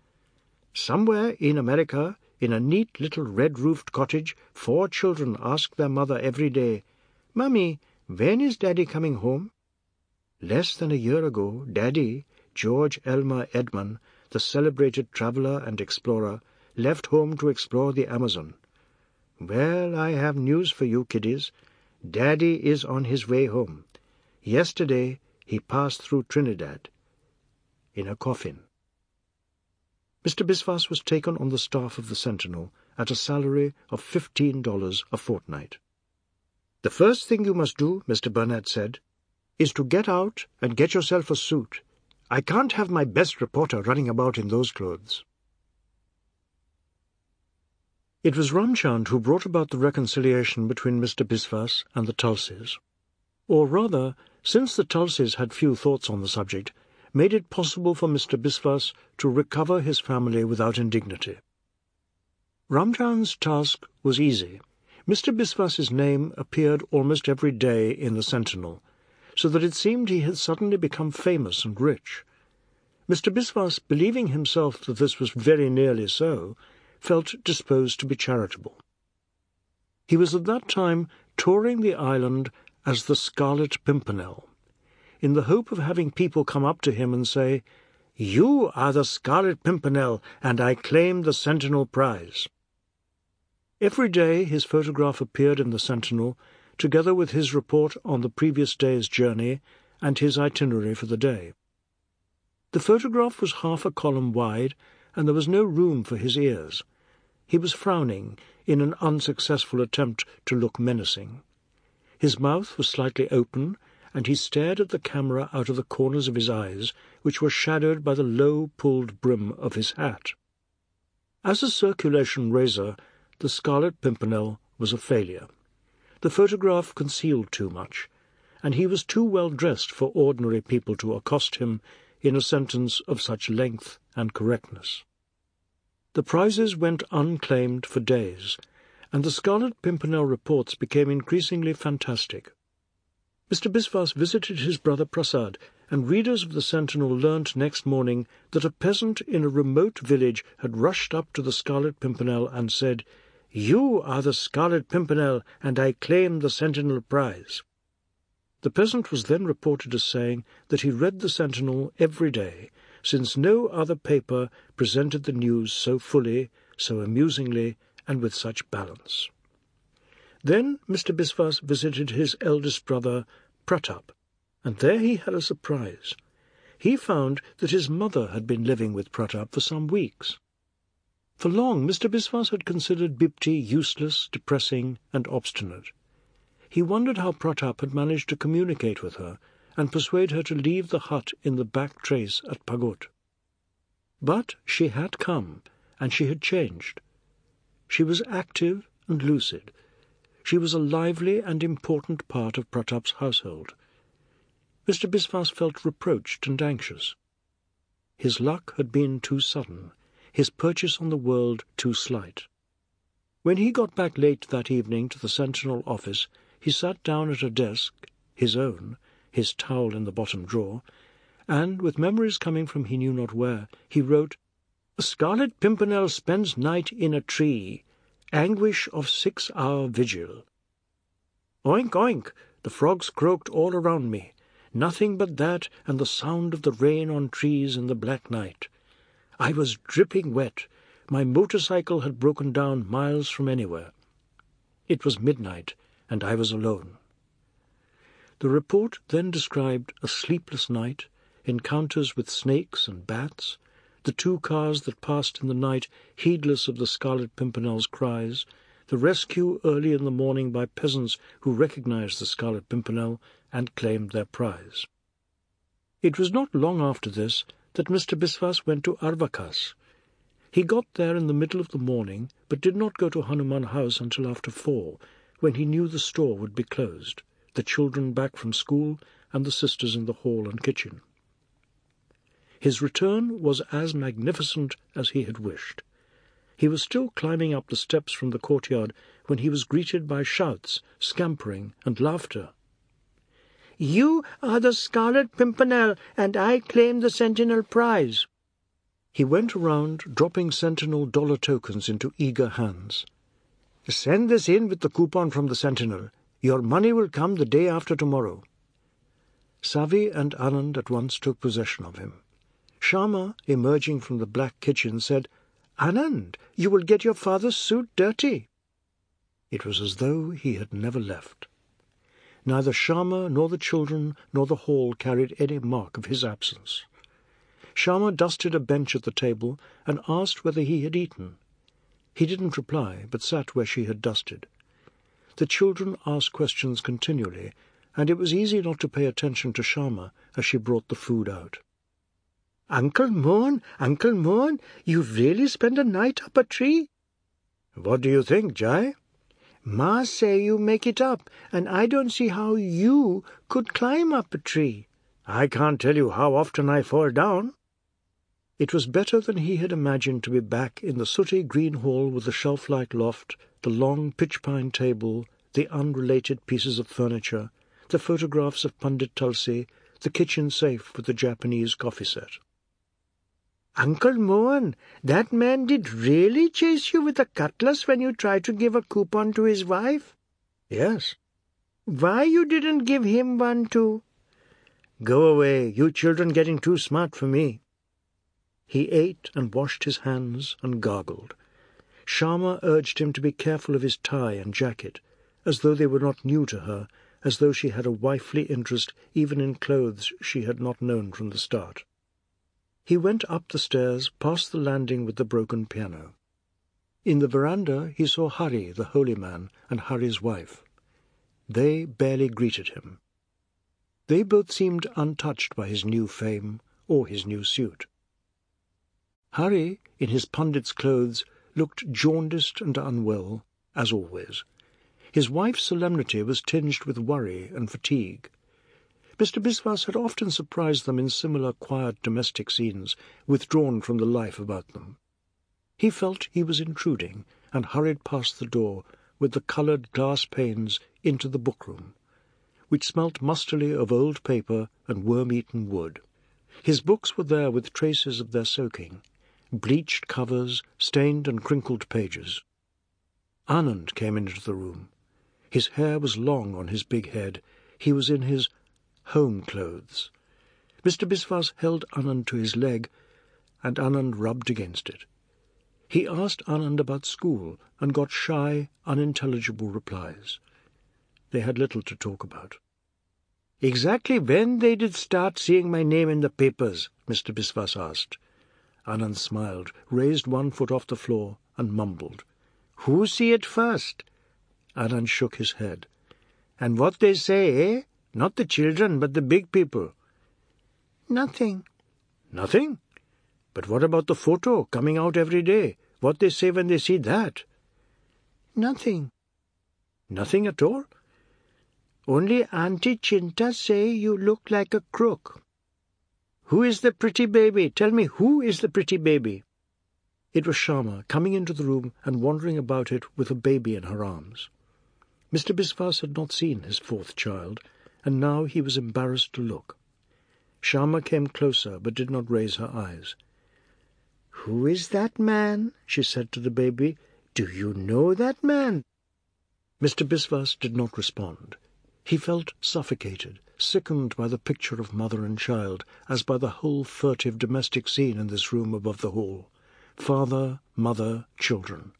Somewhere in America, in a neat little red-roofed cottage, four children ask their mother every day, 'Mummy, when is Daddy coming home?' Less than a year ago, Daddy, George Elmer Edman, the celebrated traveller and explorer, left home to explore the Amazon. Well, I have news for you, kiddies. Daddy is on his way home. Yesterday he passed through Trinidad in a coffin." Mister Biswas was taken on the staff of the Sentinel at a salary of fifteen dollars a fortnight. "The first thing you must do," Mister Burnett said, "is to get out and get yourself a suit. I can't have my best reporter running about in those clothes." It was Ramchand who brought about the reconciliation between Mister Biswas and the Tulsies. Or rather, since the Tulsies had few thoughts on the subject, made it possible for Mister Biswas to recover his family without indignity. Ramchand's task was easy. Mister Biswas's name appeared almost every day in the Sentinel, so that it seemed he had suddenly become famous and rich. Mister Biswas, believing himself that this was very nearly so, felt disposed to be charitable. He was at that time touring the island as the Scarlet Pimpernel, in the hope of having people come up to him and say, "You are the Scarlet Pimpernel, and I claim the Sentinel prize." Every day his photograph appeared in the Sentinel, together with his report on the previous day's journey and his itinerary for the day. The photograph was half a column wide, and there was no room for his ears. He was frowning in an unsuccessful attempt to look menacing. His mouth was slightly open, and he stared at the camera out of the corners of his eyes, which were shadowed by the low-pulled brim of his hat. As a circulation raiser, the Scarlet Pimpernel was a failure. The photograph concealed too much, and he was too well dressed for ordinary people to accost him in a sentence of such length and correctness. The prizes went unclaimed for days, and the Scarlet Pimpernel reports became increasingly fantastic. Mister Biswas visited his brother Prasad, and readers of the Sentinel learnt next morning that a peasant in a remote village had rushed up to the Scarlet Pimpernel and said, "You are the Scarlet Pimpernel, and I claim the Sentinel prize." The peasant was then reported as saying that he read the Sentinel every day, since no other paper presented the news so fully, so amusingly, and with such balance. Then Mister Biswas visited his eldest brother, Pratap, and there he had a surprise. He found that his mother had been living with Pratap for some weeks. For long Mister Biswas had considered Bipti useless, depressing, and obstinate. He wondered how Pratap had managed to communicate with her and persuade her to leave the hut in the back trace at Pagot. But she had come, and she had changed. She was active and lucid. She was a lively and important part of Pratap's household. Mister Biswas felt reproached and anxious. His luck had been too sudden, his purchase on the world too slight. When he got back late that evening to the Sentinel office, he sat down at a desk, his own, his towel in the bottom drawer, and, with memories coming from he knew not where, he wrote, "A Scarlet Pimpernel spends night in a tree, anguish of six-hour vigil. Oink, oink, the frogs croaked all around me, nothing but that and the sound of the rain on trees in the black night. I was dripping wet. My motorcycle had broken down miles from anywhere. It was midnight, and I was alone." The report then described a sleepless night, encounters with snakes and bats, the two cars that passed in the night heedless of the Scarlet Pimpernel's cries, the rescue early in the morning by peasants who recognized the Scarlet Pimpernel and claimed their prize. It was not long after this that Mister Biswas went to Arvakas. He got there in the middle of the morning, but did not go to Hanuman House until after four, when he knew the store would be closed, the children back from school, and the sisters in the hall and kitchen. His return was as magnificent as he had wished. He was still climbing up the steps from the courtyard when he was greeted by shouts, scampering, and laughter. "You are the Scarlet Pimpernel, and I claim the Sentinel prize." He went around, dropping Sentinel dollar tokens into eager hands. "Send this in with the coupon from the Sentinel. Your money will come the day after tomorrow." Savi and Anand at once took possession of him. Sharma, emerging from the black kitchen, said, "Anand, you will get your father's suit dirty." It was as though he had never left. Neither Sharma nor the children nor the hall carried any mark of his absence. Sharma dusted a bench at the table and asked whether he had eaten. He didn't reply, but sat where she had dusted. The children asked questions continually, and it was easy not to pay attention to Sharma as she brought the food out. "Uncle Mohan, Uncle Mohan, you've really spent a night up a tree?" "What do you think, Jai?" "Ma say you make it up, and I don't see how you could climb up a tree." "I can't tell you how often I fall down." It was better than he had imagined to be back in the sooty green hall with the shelf-like loft, the long pitch-pine table, the unrelated pieces of furniture, the photographs of Pandit Tulsi, the kitchen safe with the Japanese coffee set. "Uncle Mohan, that man did really chase you with a cutlass when you tried to give a coupon to his wife?" "Yes." "Why you didn't give him one too?" "Go away, you children getting too smart for me." He ate and washed his hands and gargled. Sharma urged him to be careful of his tie and jacket, as though they were not new to her, as though she had a wifely interest even in clothes she had not known from the start. He went up the stairs, past the landing with the broken piano. In the veranda he saw Hari, the holy man, and Hari's wife. They barely greeted him. They both seemed untouched by his new fame or his new suit. Hari, in his pundit's clothes, looked jaundiced and unwell, as always. His wife's solemnity was tinged with worry and fatigue. Mister Biswas had often surprised them in similar quiet domestic scenes, withdrawn from the life about them. He felt he was intruding, and hurried past the door with the coloured glass panes into the bookroom, which smelt mustily of old paper and worm-eaten wood. His books were there with traces of their soaking, bleached covers, stained and crinkled pages. Anand came into the room. His hair was long on his big head. He was in his home clothes. Mister Biswas held Anand to his leg, and Anand rubbed against it. He asked Anand about school and got shy, unintelligible replies. They had little to talk about. "Exactly when they did start seeing my name in the papers?" Mister Biswas asked. Anand smiled, raised one foot off the floor, and mumbled. "Who see it first?" Anand shook his head. "And what they say, eh? Not the children, but the big people." "Nothing." "Nothing? But what about the photo coming out every day? What they say when they see that?" "Nothing." "Nothing at all?" "Only Auntie Chinta say you look like a crook." "Who is the pretty baby? Tell me, who is the pretty baby?" It was Sharma, coming into the room and wandering about it with a baby in her arms. Mister Biswas had not seen his fourth child, and now he was embarrassed to look. Sharma came closer, but did not raise her eyes. "Who is that man?" she said to the baby. "Do you know that man?" Mister Biswas did not respond. He felt suffocated, sickened by the picture of mother and child, as by the whole furtive domestic scene in this room above the hall. Father, mother, children.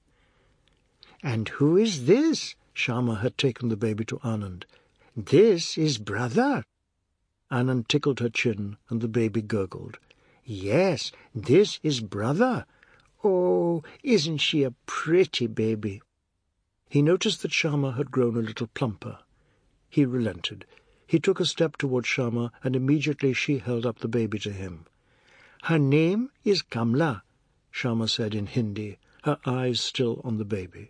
"And who is this?" Sharma had taken the baby to Anand. "This is brother." Anand tickled her chin, and the baby gurgled. "Yes, this is brother. Oh, isn't she a pretty baby?" He noticed that Sharma had grown a little plumper. He relented. He took a step towards Sharma, and immediately she held up the baby to him. "Her name is Kamla," Sharma said in Hindi, her eyes still on the baby.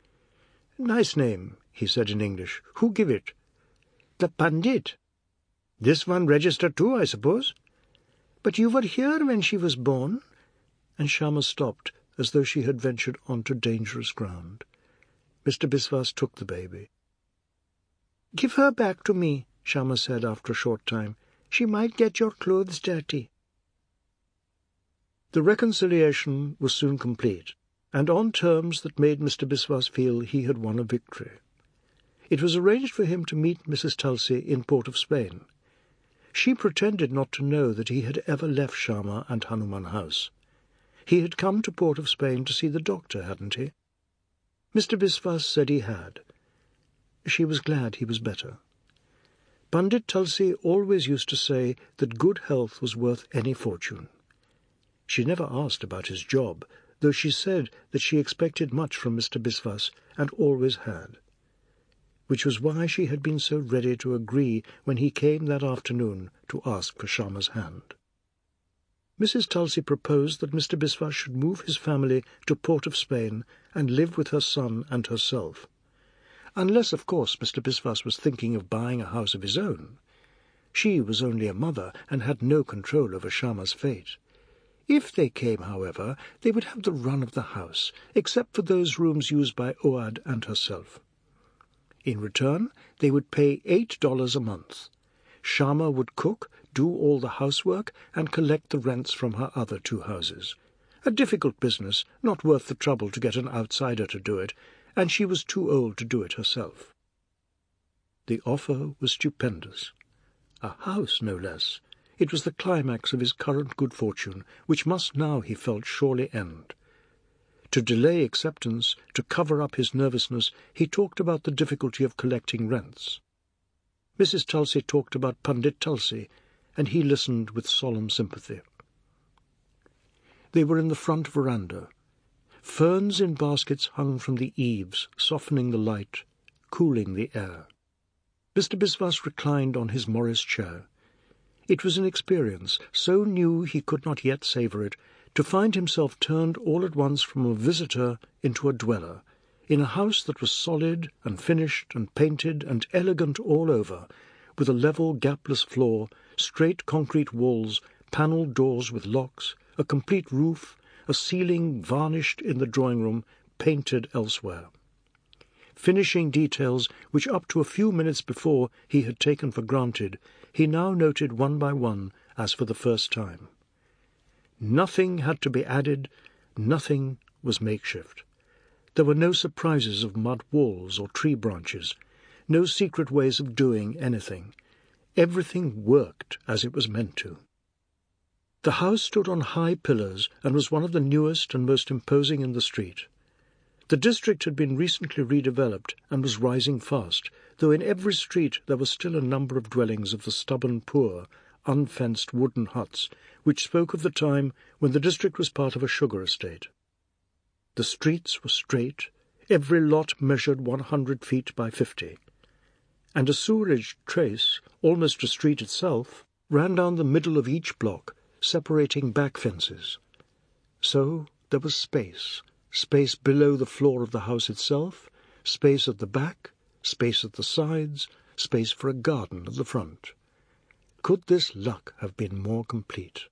"Nice name," he said in English. "Who give it?" "The Pandit." "This one registered too, I suppose?" "But you were here when she was born." And Sharma stopped, as though she had ventured onto dangerous ground. Mister Biswas took the baby. "Give her back to me," Sharma said after a short time. "She might get your clothes dirty." The reconciliation was soon complete, and on terms that made Mister Biswas feel he had won a victory. It was arranged for him to meet Missus Tulsi in Port of Spain. She pretended not to know that he had ever left Sharma and Hanuman House. He had come to Port of Spain to see the doctor, hadn't he? Mister Biswas said he had. She was glad he was better. Pandit Tulsi always used to say that good health was worth any fortune. She never asked about his job, though she said that she expected much from Mister Biswas, and always had, which was why she had been so ready to agree when he came that afternoon to ask for Shyama's hand. Missus Tulsi proposed that Mister Biswas should move his family to Port of Spain and live with her son and herself, unless, of course, Mister Biswas was thinking of buying a house of his own. She was only a mother and had no control over Shyama's fate. If they came, however, they would have the run of the house, except for those rooms used by Oad and herself. In return, they would pay eight dollars a month. Shyama would cook, do all the housework, and collect the rents from her other two houses. A difficult business, not worth the trouble to get an outsider to do it, and she was too old to do it herself. The offer was stupendous. A house, no less. It was the climax of his current good fortune, which must now, he felt, surely end. To delay acceptance, to cover up his nervousness, he talked about the difficulty of collecting rents. Missus Tulsi talked about Pandit Tulsi, and he listened with solemn sympathy. They were in the front veranda. Ferns in baskets hung from the eaves, softening the light, cooling the air. Mister Biswas reclined on his Morris chair. It was an experience, so new he could not yet savour it, to find himself turned all at once from a visitor into a dweller, in a house that was solid and finished and painted and elegant all over, with a level gapless floor, straight concrete walls, panelled doors with locks, a complete roof, a ceiling varnished in the drawing-room, painted elsewhere. Finishing details which up to a few minutes before he had taken for granted, he now noted one by one as for the first time. Nothing had to be added, nothing was makeshift. There were no surprises of mud walls or tree branches, no secret ways of doing anything. Everything worked as it was meant to. The house stood on high pillars and was one of the newest and most imposing in the street. The district had been recently redeveloped and was rising fast, though in every street there was still a number of dwellings of the stubborn poor, unfenced wooden huts, which spoke of the time when the district was part of a sugar estate. The streets were straight, every lot measured one hundred feet by fifty, and a sewerage trace, almost a street itself, ran down the middle of each block, separating back fences. So there was space, space below the floor of the house itself, space at the back, space at the sides, space for a garden at the front. Could this luck have been more complete?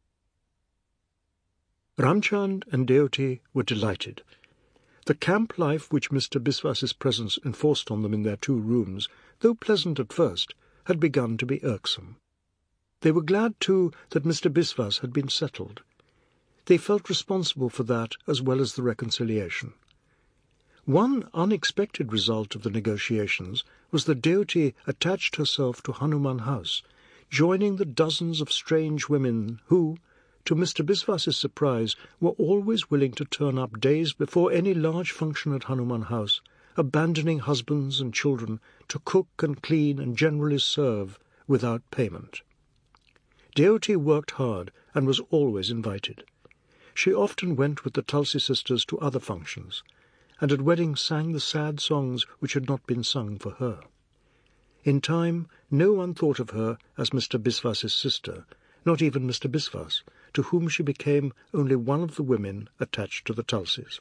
Ramchand and Deoti were delighted. The camp life which Mister Biswas's presence enforced on them in their two rooms, though pleasant at first, had begun to be irksome. They were glad, too, that Mister Biswas had been settled. They felt responsible for that as well as the reconciliation. One unexpected result of the negotiations was that Deoti attached herself to Hanuman House, joining the dozens of strange women who, to Mister Biswas's surprise, were always willing to turn up days before any large function at Hanuman House, abandoning husbands and children to cook and clean and generally serve without payment. Deoti worked hard and was always invited. She often went with the Tulsi sisters to other functions, and at weddings sang the sad songs which had not been sung for her. In time, no one thought of her as Mister Biswas's sister, not even Mister Biswas, to whom she became only one of the women attached to the Tulsis.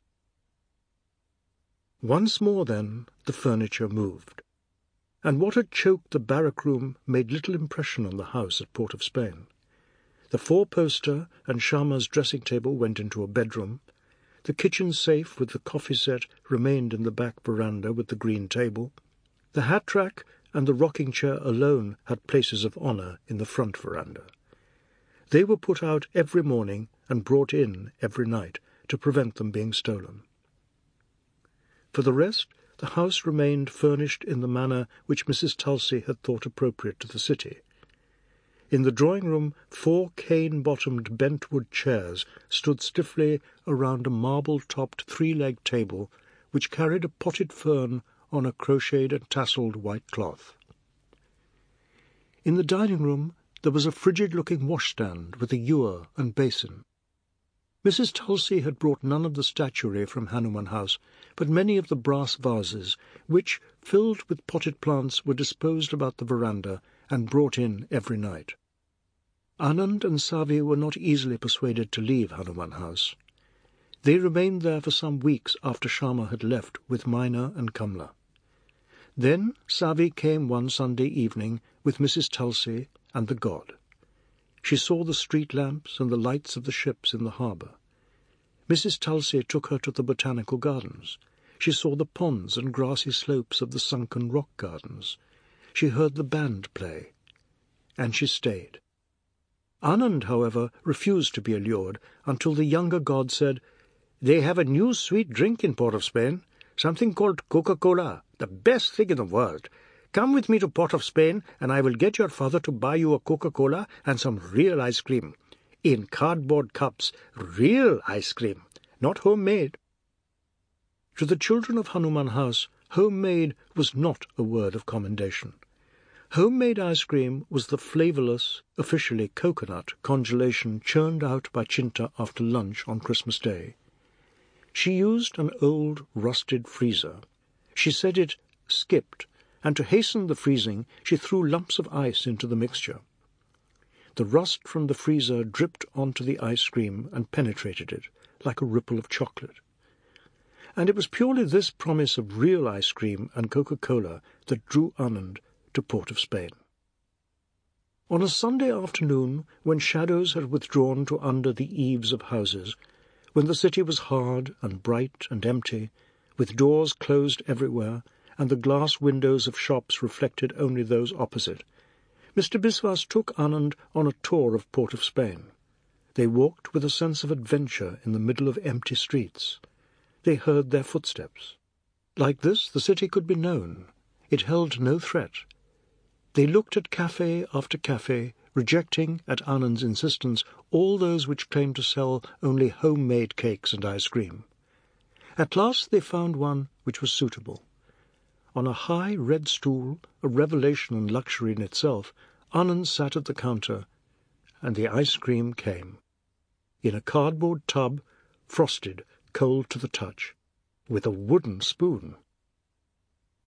Once more, then, the furniture moved, and what had choked the barrack-room made little impression on the house at Port of Spain. The four-poster and Shyama's dressing-table went into a bedroom. The kitchen safe with the coffee set remained in the back veranda with the green table. The hat-rack and the rocking-chair alone had places of honour in the front veranda. They were put out every morning and brought in every night to prevent them being stolen. For the rest, the house remained furnished in the manner which Missus Tulsi had thought appropriate to the city. In the drawing-room, four cane-bottomed bentwood chairs stood stiffly around a marble-topped three-legged table which carried a potted fern on a crocheted and tasselled white cloth. In the dining-room there was a frigid-looking washstand with a ewer and basin. Missus Tulsi had brought none of the statuary from Hanuman House, but many of the brass vases, which, filled with potted plants, were disposed about the veranda and brought in every night. Anand and Savi were not easily persuaded to leave Hanuman House. They remained there for some weeks after Shyama had left with Mina and Kamla. Then Savi came one Sunday evening with Missus Tulsi and the god. She saw the street lamps and the lights of the ships in the harbour. Missus Tulsi took her to the botanical gardens. She saw the ponds and grassy slopes of the sunken rock gardens. She heard the band play, and she stayed. Anand, however, refused to be allured until the younger god said, "They have a new sweet drink in Port of Spain, something called Coca-Cola, the best thing in the world. Come with me to Port of Spain, and I will get your father to buy you a Coca-Cola and some real ice cream. In cardboard cups, real ice cream, not homemade." To the children of Hanuman House, homemade was not a word of commendation. Homemade ice cream was the flavourless, officially coconut, congelation churned out by Chinta after lunch on Christmas Day. She used an old, rusted freezer. She said it skipped, and to hasten the freezing, she threw lumps of ice into the mixture. The rust from the freezer dripped onto the ice cream and penetrated it, like a ripple of chocolate. And it was purely this promise of real ice cream and Coca-Cola that drew Anand to Port of Spain. On a Sunday afternoon, when shadows had withdrawn to under the eaves of houses, when the city was hard and bright and empty, with doors closed everywhere, and the glass windows of shops reflected only those opposite, Mister Biswas took Anand on a tour of Port of Spain. They walked with a sense of adventure in the middle of empty streets. They heard their footsteps. Like this, the city could be known. It held no threat. They looked at cafe after cafe, rejecting, at Anand's insistence, all those which claimed to sell only homemade cakes and ice cream. At last they found one which was suitable. On a high red stool, a revelation and luxury in itself, Anand sat at the counter, and the ice cream came. In a cardboard tub, frosted, cold to the touch, with a wooden spoon.